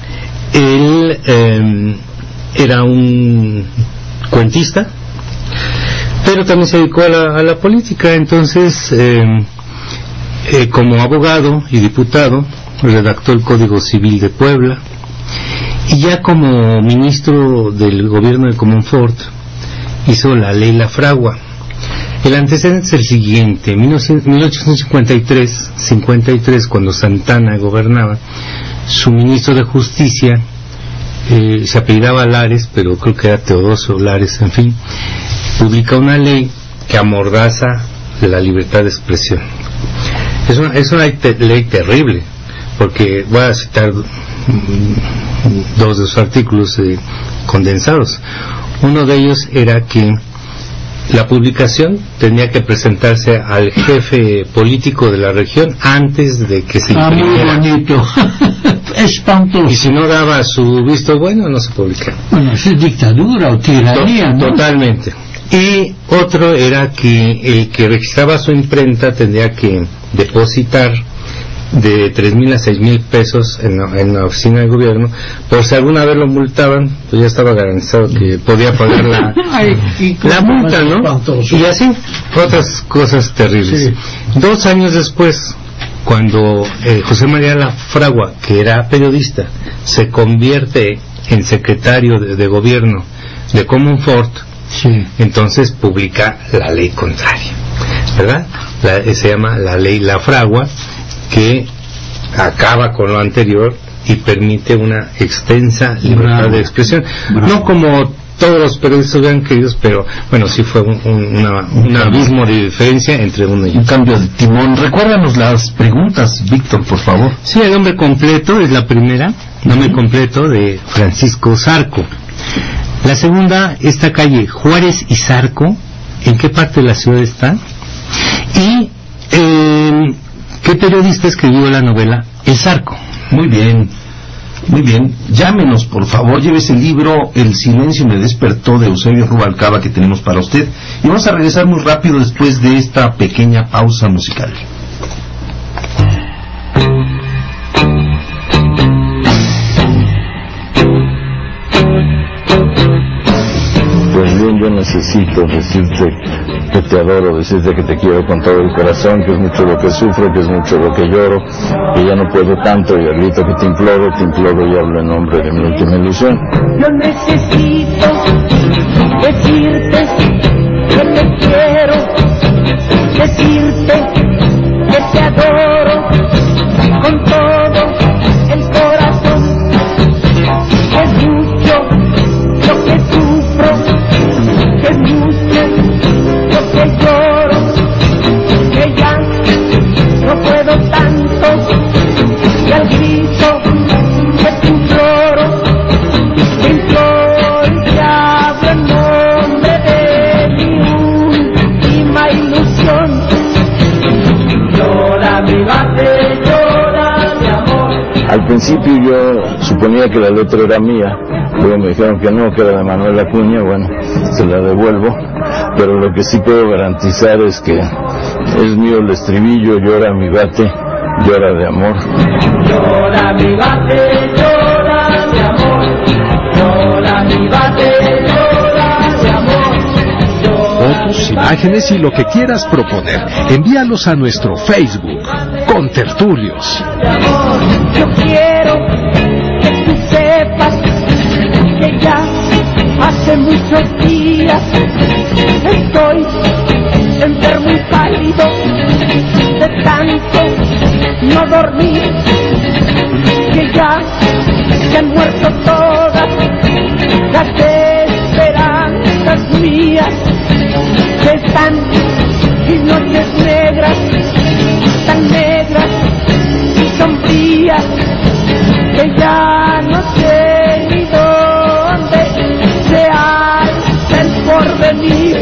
él eh, era un cuentista, pero también se dedicó a la, a la política. Entonces eh, eh, como abogado y diputado redactó el Código Civil de Puebla, y ya como ministro del gobierno de Comonfort hizo la ley La Fragua. El antecedente es el siguiente. En mil ochocientos cincuenta y tres, cincuenta y tres, cuando Santana gobernaba, su ministro de Justicia, eh, se apellidaba Lares, pero creo que era Teodosio Lares, en fin, publica una ley que amordaza la libertad de expresión. Es una, es una ley, te, ley terrible, porque voy a citar dos de sus artículos eh, condensados. Uno de ellos era que la publicación tenía que presentarse al jefe político de la región antes de que se imprimiera. Ah, muy bonito. Espantoso. Y si no daba su visto bueno, no se publicaba. Bueno, es dictadura o tiranía, ¿no? Totalmente. Y otro era que el que registraba su imprenta tendría que depositar de tres mil a seis mil pesos en la, en la oficina de gobierno, por si alguna vez lo multaban, pues ya estaba garantizado que podía pagar la, Ay, la multa, ¿no? Espantoso. Y así, otras cosas terribles. Sí. Dos años después, cuando eh, José María Lafragua, que era periodista, se convierte en secretario de, de gobierno de Comonfort, sí. Entonces publica la ley contraria, ¿verdad? La, se llama la ley Lafragua, que acaba con lo anterior y permite una extensa libertad Bravo. de expresión. Bravo. No como todos los periodistas hubieran querido, pero bueno, sí fue un, un, una, un abismo de diferencia entre uno y otro. Un cambio de timón. Recuérdanos las preguntas, Víctor, por favor. Sí, el nombre completo es la primera, nombre uh-huh. completo de Francisco Zarco. La segunda, esta calle Juárez y Zarco, ¿en qué parte de la ciudad está? Y eh, ¿qué periodista escribió la novela El Zarco? Muy bien, muy bien. Llámenos, por favor, llévese el libro El silencio me despertó, de Eusebio Rubalcaba, que tenemos para usted. Y vamos a regresar muy rápido después de esta pequeña pausa musical. Pues bien, yo necesito decirte que te adoro, decirte que te quiero con todo el corazón, que es mucho lo que sufro, que es mucho lo que lloro, que ya no puedo tanto y al grito que te imploro, te imploro y hablo en nombre de mi última ilusión. Yo necesito decirte que te quiero, decirte que te adoro con todo el corazón, que es mucho lo que sufro, que es mucho lo que lloro, que ya no puedo tanto, y al grito que te imploro, te imploro y te hablo en nombre de mi última ilusión. Llora mi bate, llora mi amor. Al principio yo suponía que la letra era mía, luego me dijeron que no, que era de Manuel Acuña, bueno, se la devuelvo, pero lo que sí puedo garantizar es que es mío el estribillo, llora mi bate, llora de amor. Llora mi bate, llora de amor, llora mi bate, llora de amor. Fotos, imágenes y lo que quieras proponer, envíalos a nuestro Facebook, Contertulios. Yo quiero que tú sepas que ya hace muchos días estoy enfermo y pálido de tanto no dormir, que ya se han muerto todas las esperanzas mías, que están mis noches negras, tan negras y sombrías, que ya no sé ni dónde se alza el porvenir.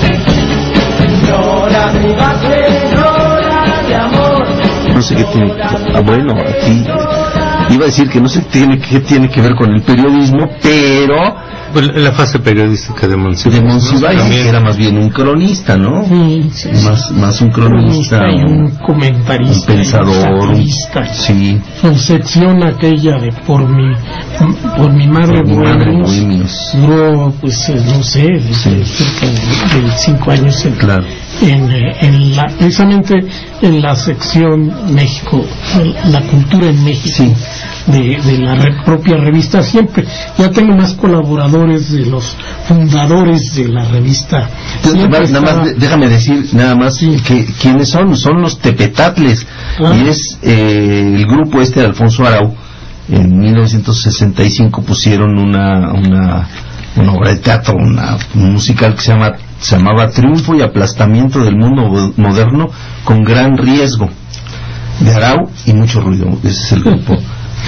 Llora mi bate, llora de amor. No sé qué tiene, ah, bueno, aquí iba a decir que no sé qué tiene, qué tiene que ver con el periodismo, pero pues la fase periodística de Monsiváis, de Monsiváis, ¿no? Que era más bien un cronista, ¿no? Sí, sí, sí. Más, más un cronista, y un comentarista, un pensador, un sí. Su sección aquella de por mi por mi madre Bohemios duró, pues no sé, desde sí. cerca de, de cinco años en, claro. en, en la, precisamente en la sección México, la cultura en México. Sí. de, de la re, propia revista Siempre. Ya tengo más colaboradores de los fundadores de la revista Siempre. Nada estaba... más, déjame decir nada más sí. que quiénes son, son los Tepetatles, ah. y es eh, el grupo este de Alfonso Arau. En mil novecientos sesenta y cinco pusieron una una, una obra de teatro, una, un musical que se llama se llamaba Triunfo y aplastamiento del mundo moderno con gran riesgo, de Arau y mucho ruido. Ese es el grupo.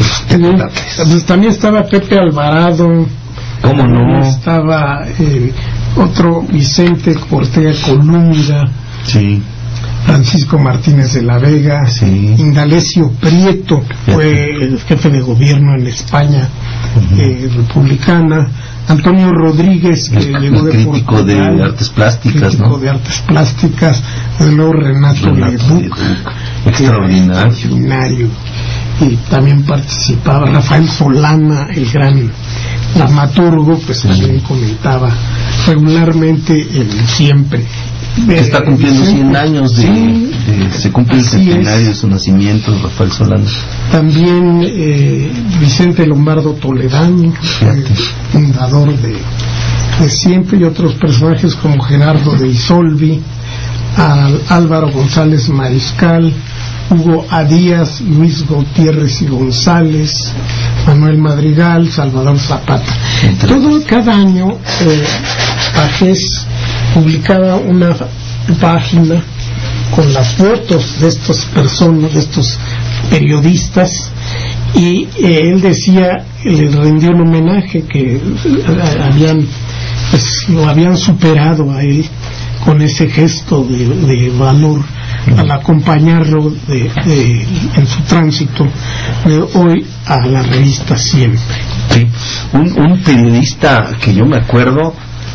Pues también estaba Pepe Alvarado. ¿Cómo no? Estaba eh, otro Vicente Ortega Colunga. Sí. Francisco Martínez de la Vega, sí. Indalecio Prieto, fue el jefe de gobierno en España, uh-huh. eh, republicana, Antonio Rodríguez, que el, llegó el de crítico Portugal, de artes plásticas, crítico ¿no? de artes plásticas, luego Renato, Renato Leduc, extraordinario. extraordinario, y también participaba Rafael Solana, el gran dramaturgo, pues sí. también comentaba regularmente el Siempre. Que está cumpliendo cien años de, sí, de se cumple el centenario de su nacimiento, Rafael Solana. También eh, Vicente Lombardo Toledano, el fundador de, de Siempre, y otros personajes como Gerardo de Isolvi, al Álvaro González Mariscal, Hugo Adías, Luis Gutiérrez y González, Manuel Madrigal, Salvador Zapata. Entre todo cada año eh, Pajés publicaba una página con las fotos de estas personas, de estos periodistas, y eh, él decía, le rendió un homenaje que eh, habían pues, lo habían superado a él con ese gesto de, de valor al acompañarlo de, de, en su tránsito de hoy a la revista Siempre. Sí, un, un periodista que yo me acuerdo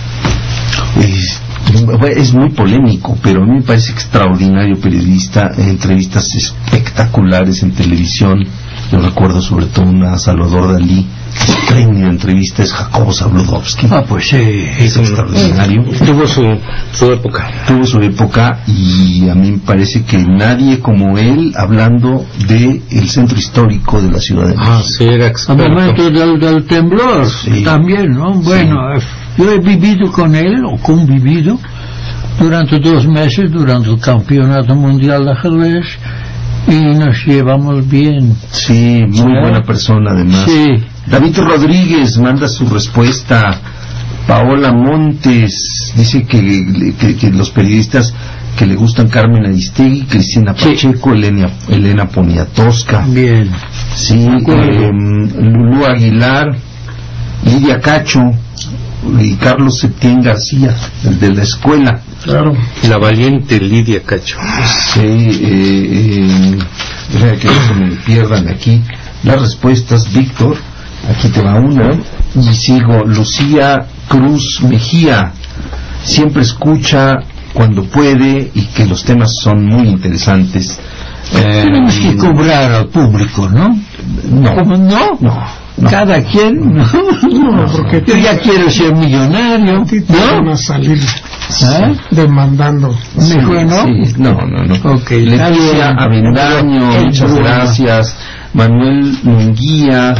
es, es muy polémico, pero a mí me parece extraordinario periodista, entrevistas espectaculares en televisión. Yo recuerdo sobre todo una a Salvador Dalí, espléndida entrevista, es Jacobo Zabludovsky. Ah, pues sí, es extraordinario. Tuvo su, su época. Tuvo su época y a mí me parece que nadie como él hablando de el centro histórico de la Ciudad de México. Ah, sí, era experto. Al momento del, del temblor, sí. También, ¿no? Bueno, sí. Yo he vivido con él, o convivido, durante dos meses, durante el Campeonato Mundial de Ajedrez, y nos llevamos bien. Sí, muy ¿sí? buena persona además. Sí. David Rodríguez manda su respuesta. Paola Montes dice que, que, que los periodistas que le gustan Carmen Aristegui, Cristina Pacheco, sí. Elena, Elena Poniatowska. Bien. Sí, eh, Lulú Aguilar, Lidia Cacho y Carlos Septién García, el de la escuela. Claro. La valiente Lidia Cacho. Sí, eh, eh, que no se me pierdan aquí las respuestas, Víctor. Aquí te va una. Y sigo. Lucía Cruz Mejía. Siempre escucha cuando puede y que los temas son muy interesantes. Eh, Tenemos que cobrar al público, ¿no? No. ¿Cómo no? No. No. Cada quien, no, no, porque yo ya quiero ser millonario, ¿no? Van a salir ¿eh? demandando. Sí, ¿Mejor no? Sí. No, no, no. Okay, Leticia Avendaño, muchas bueno. gracias. Manuel Munguía.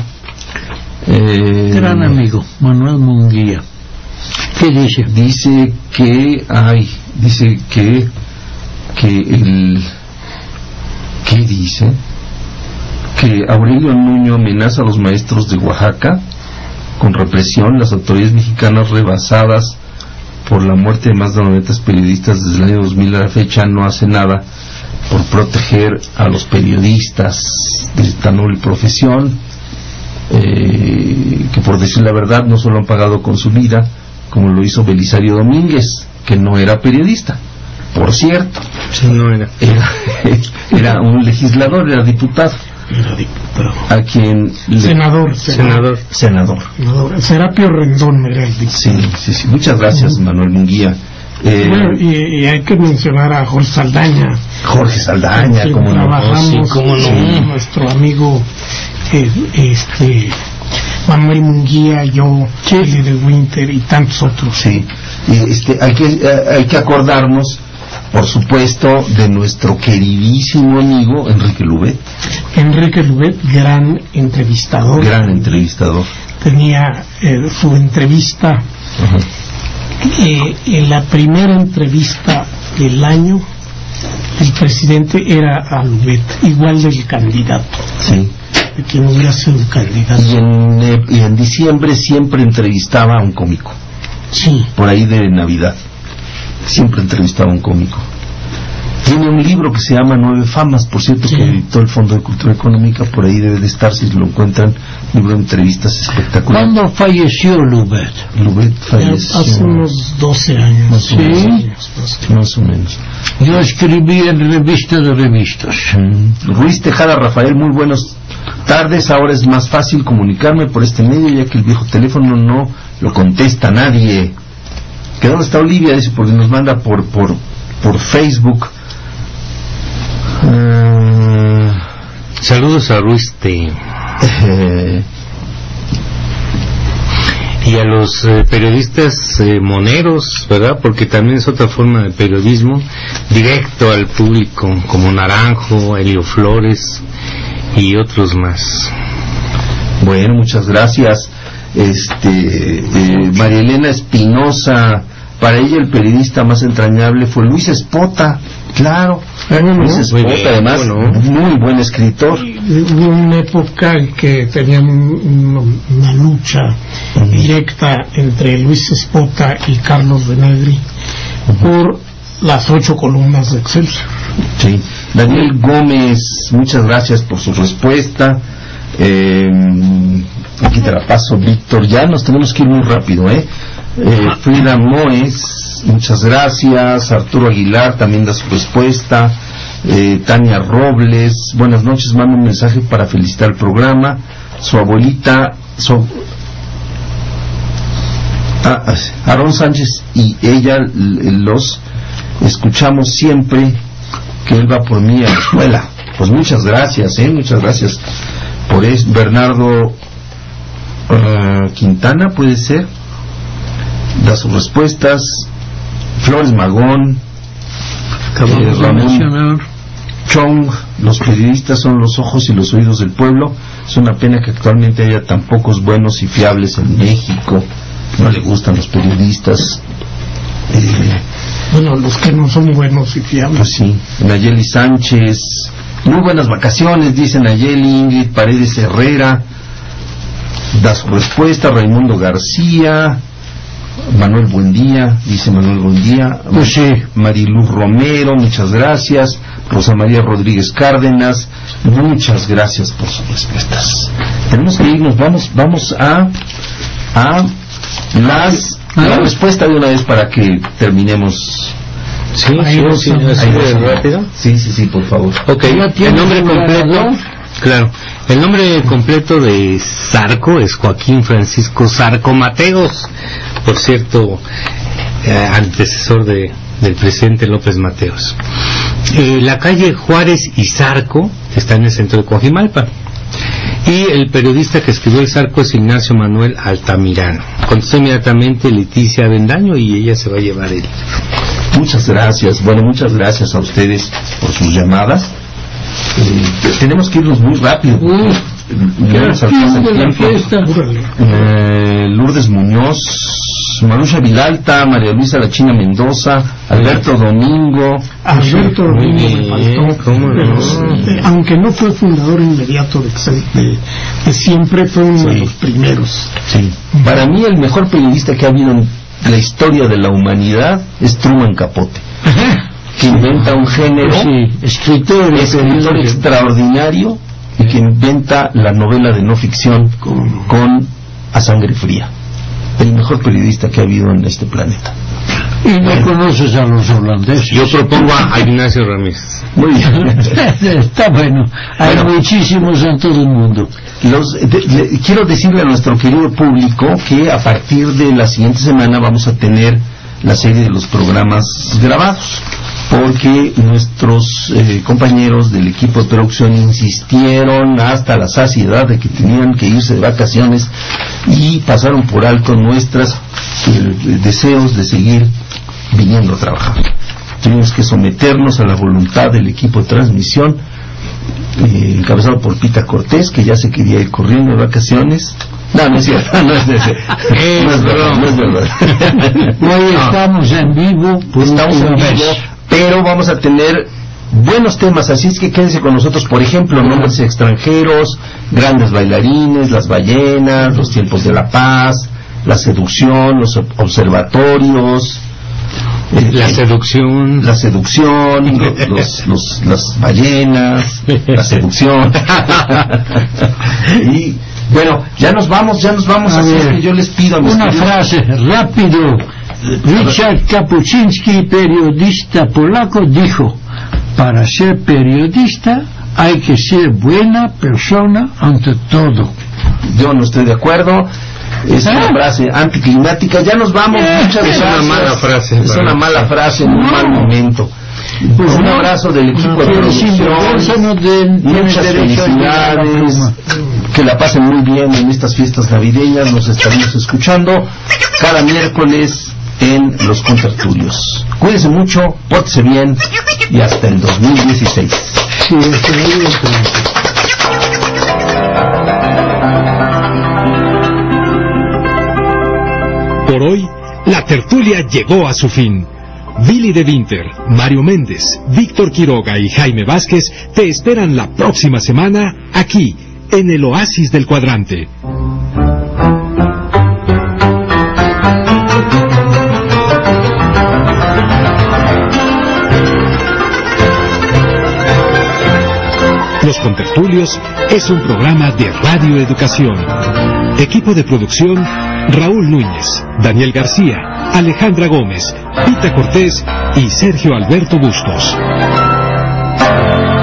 Eh, Gran amigo, Manuel Munguía. ¿Qué dice? Dice que, ay, dice que, que el, ¿qué dice? Que Aurelio Nuño amenaza a los maestros de Oaxaca con represión. Las autoridades mexicanas, rebasadas por la muerte de más de noventa periodistas desde el año dos mil a la fecha, no hacen nada por proteger a los periodistas de tan noble profesión, eh, que por decir la verdad no solo han pagado con su vida, como lo hizo Belisario Domínguez, que no era periodista, por cierto. Sí, no era. Era, era un legislador, era diputado. Era diputado. A quien le... senador, senador, senador, senador. Serapio Rendón era el diputado. Sí, sí, sí. Muchas gracias, uh-huh. Manuel Munguía. Eh, bueno, y, y hay que mencionar a Jorge Saldaña. Jorge Saldaña, como no, trabajamos, sí, cómo no, sí. Nuestro amigo, eh, este, Manuel Munguía, yo, Chile de Winter y tantos otros. Sí. Y este, hay que, eh, hay que acordarnos por supuesto, de nuestro queridísimo amigo Enrique Lubet. Enrique Lubet, gran entrevistador. Gran entrevistador. Tenía eh, su entrevista, uh-huh. eh, en la primera entrevista del año, el presidente era a Lubet, igual del candidato. Sí. De quien hubiera sido el candidato. Y en, eh, y en diciembre siempre entrevistaba a un cómico. Sí. Por ahí de Navidad. Siempre entrevistaba a un cómico. Tiene un libro que se llama Nueve Famas, por cierto, sí. que editó el Fondo de Cultura Económica, por ahí debe de estar si lo encuentran, libro de entrevistas espectacular. ¿Cuándo falleció Lubet? Lubet falleció hace unos doce años. Más o, ¿Sí? menos, más o menos. Yo escribí en Revista de Revistas. Mm. Ruiz Tejada Rafael, muy buenas tardes. Ahora es más fácil comunicarme por este medio, ya que el viejo teléfono no lo contesta nadie. ¿Que dónde está Olivia? Dice, porque nos manda por por por Facebook. Uh, Saludos a Ruiz de... eh, y a los eh, periodistas eh, moneros, ¿verdad? Porque también es otra forma de periodismo directo al público, como Naranjo, Helio Flores y otros más. Bueno, muchas gracias. Este eh, María Elena Espinosa, para ella el periodista más entrañable fue Luis Espota. Claro, ¿no? Luis Espota, bien, además, bueno. muy buen escritor. Hubo una época en que tenían un, una lucha uh-huh. directa entre Luis Espota y Carlos de Negri uh-huh. por las ocho columnas de Excelsior. Sí. Daniel Gómez, muchas gracias por su respuesta. Eh, aquí te la paso, Víctor. Ya nos tenemos que ir muy rápido, ¿eh? eh Frida Moes, muchas gracias. Arturo Aguilar también da su respuesta. eh, Tania Robles, buenas noches, manda un mensaje para felicitar el programa. Su abuelita, su ah, Aarón Sánchez y ella los escuchamos siempre que él va por mí a la escuela. Pues muchas gracias, eh, muchas gracias por eso. Bernardo uh, Quintana, puede ser, da sus respuestas. Flores Magón, eh, Ramón Chong, los periodistas son los ojos y los oídos del pueblo. Es una pena que actualmente haya tan pocos buenos y fiables en México. No le gustan los periodistas. Eh, Bueno, los que no son buenos y fiables. Pues sí. Nayeli Sánchez, muy buenas vacaciones, dice Nayeli. Ingrid Paredes Herrera da su respuesta. Raimundo García, Manuel Buendía, dice Manuel Buendía. Pues sí. Mariluz Romero, muchas gracias. Rosa María Rodríguez Cárdenas, muchas gracias por sus respuestas. Tenemos que irnos, vamos, vamos a a las la respuesta de una vez para que terminemos. Sí, sí, sí, así de rápido. Sí, sí, sí, por favor. Ok, el nombre completo, claro, el nombre completo de Zarco es Joaquín Francisco Zarco Mateos, por cierto, eh, antecesor de, del presidente López Mateos. Eh, la calle Juárez y Zarco está en el centro de Coajimalpa. Y el periodista que escribió el Zarco es Ignacio Manuel Altamirano. Contestó inmediatamente Leticia Avendaño y ella se va a llevar el libro. Muchas gracias. Bueno, muchas gracias a ustedes por sus llamadas. Eh, tenemos que irnos muy rápido. Uh, no nos alcanza el tiempo. Eh, Lourdes Muñoz, Marusha Vilalta, María Luisa La China Mendoza, Alberto Domingo. Alberto Domingo me faltó, ¿cómo no? eh, aunque no fue fundador inmediato de, de, de siempre, fue uno sí. de los primeros. Sí. Para mí el mejor periodista que ha habido en la historia de la humanidad es Truman Capote, que inventa un género, sí, escritor, escritor extraordinario, y que inventa la novela de no ficción con, con A Sangre Fría. El mejor periodista que ha habido en este planeta. Y no bueno. conoces a los holandeses. Yo propongo a Ignacio Ramírez. Muy bien. Está bueno. Hay bueno. muchísimos en todo el mundo. Los, de, de, quiero decirle a nuestro querido público que a partir de la siguiente semana vamos a tener la serie de los programas grabados, porque nuestros eh, compañeros del equipo de producción insistieron hasta la saciedad de que tenían que irse de vacaciones y pasaron por alto nuestros eh, deseos de seguir viniendo a trabajar. tuvimos que someternos a la voluntad del equipo de transmisión, eh, encabezado por Pita Cortés, que ya se quería ir corriendo de vacaciones. No, no es cierto, no es, no es, no es verdad, no es verdad. Hoy estamos en vivo, por estamos en última vivo, vez. pero vamos a tener buenos temas, así es que quédense con nosotros. Por ejemplo, nombres extranjeros, grandes bailarines, las ballenas, los tiempos de la paz, la seducción, los observatorios, eh, La seducción. la seducción, los, los, los- las ballenas, la seducción. Y bueno, ya nos vamos, ya nos vamos, A así es ver, que yo les pido a mis Una queridos- frase, rápido. Richard Kapuczynski, periodista polaco, dijo: para ser periodista hay que ser buena persona ante todo. Yo no estoy de acuerdo. Es una ¿Eh? frase anticlimática. Ya nos vamos. Eh, Muchas es gracias. una mala frase Es para una mí. mala frase en un No. mal momento. Pues Un no, abrazo del equipo no, de pero producción. sinvergüenza no de- tiene Muchas derecho a llevar la felicidades. pluma. Que la pasen muy bien en estas fiestas navideñas. Nos estaremos escuchando cada miércoles en los contertulios. Cuídense mucho, pórtense bien y hasta el dos mil dieciséis. Sí, evidentemente. Por hoy, la tertulia llegó a su fin. Billy de Winter, Mario Méndez, Víctor Quiroga y Jaime Vázquez te esperan la próxima semana aquí, en el Oasis del Cuadrante. Los Contertulios es un programa de Radio Educación. Equipo de producción: Raúl Núñez, Daniel García, Alejandra Gómez, Pita Cortés y Sergio Alberto Bustos.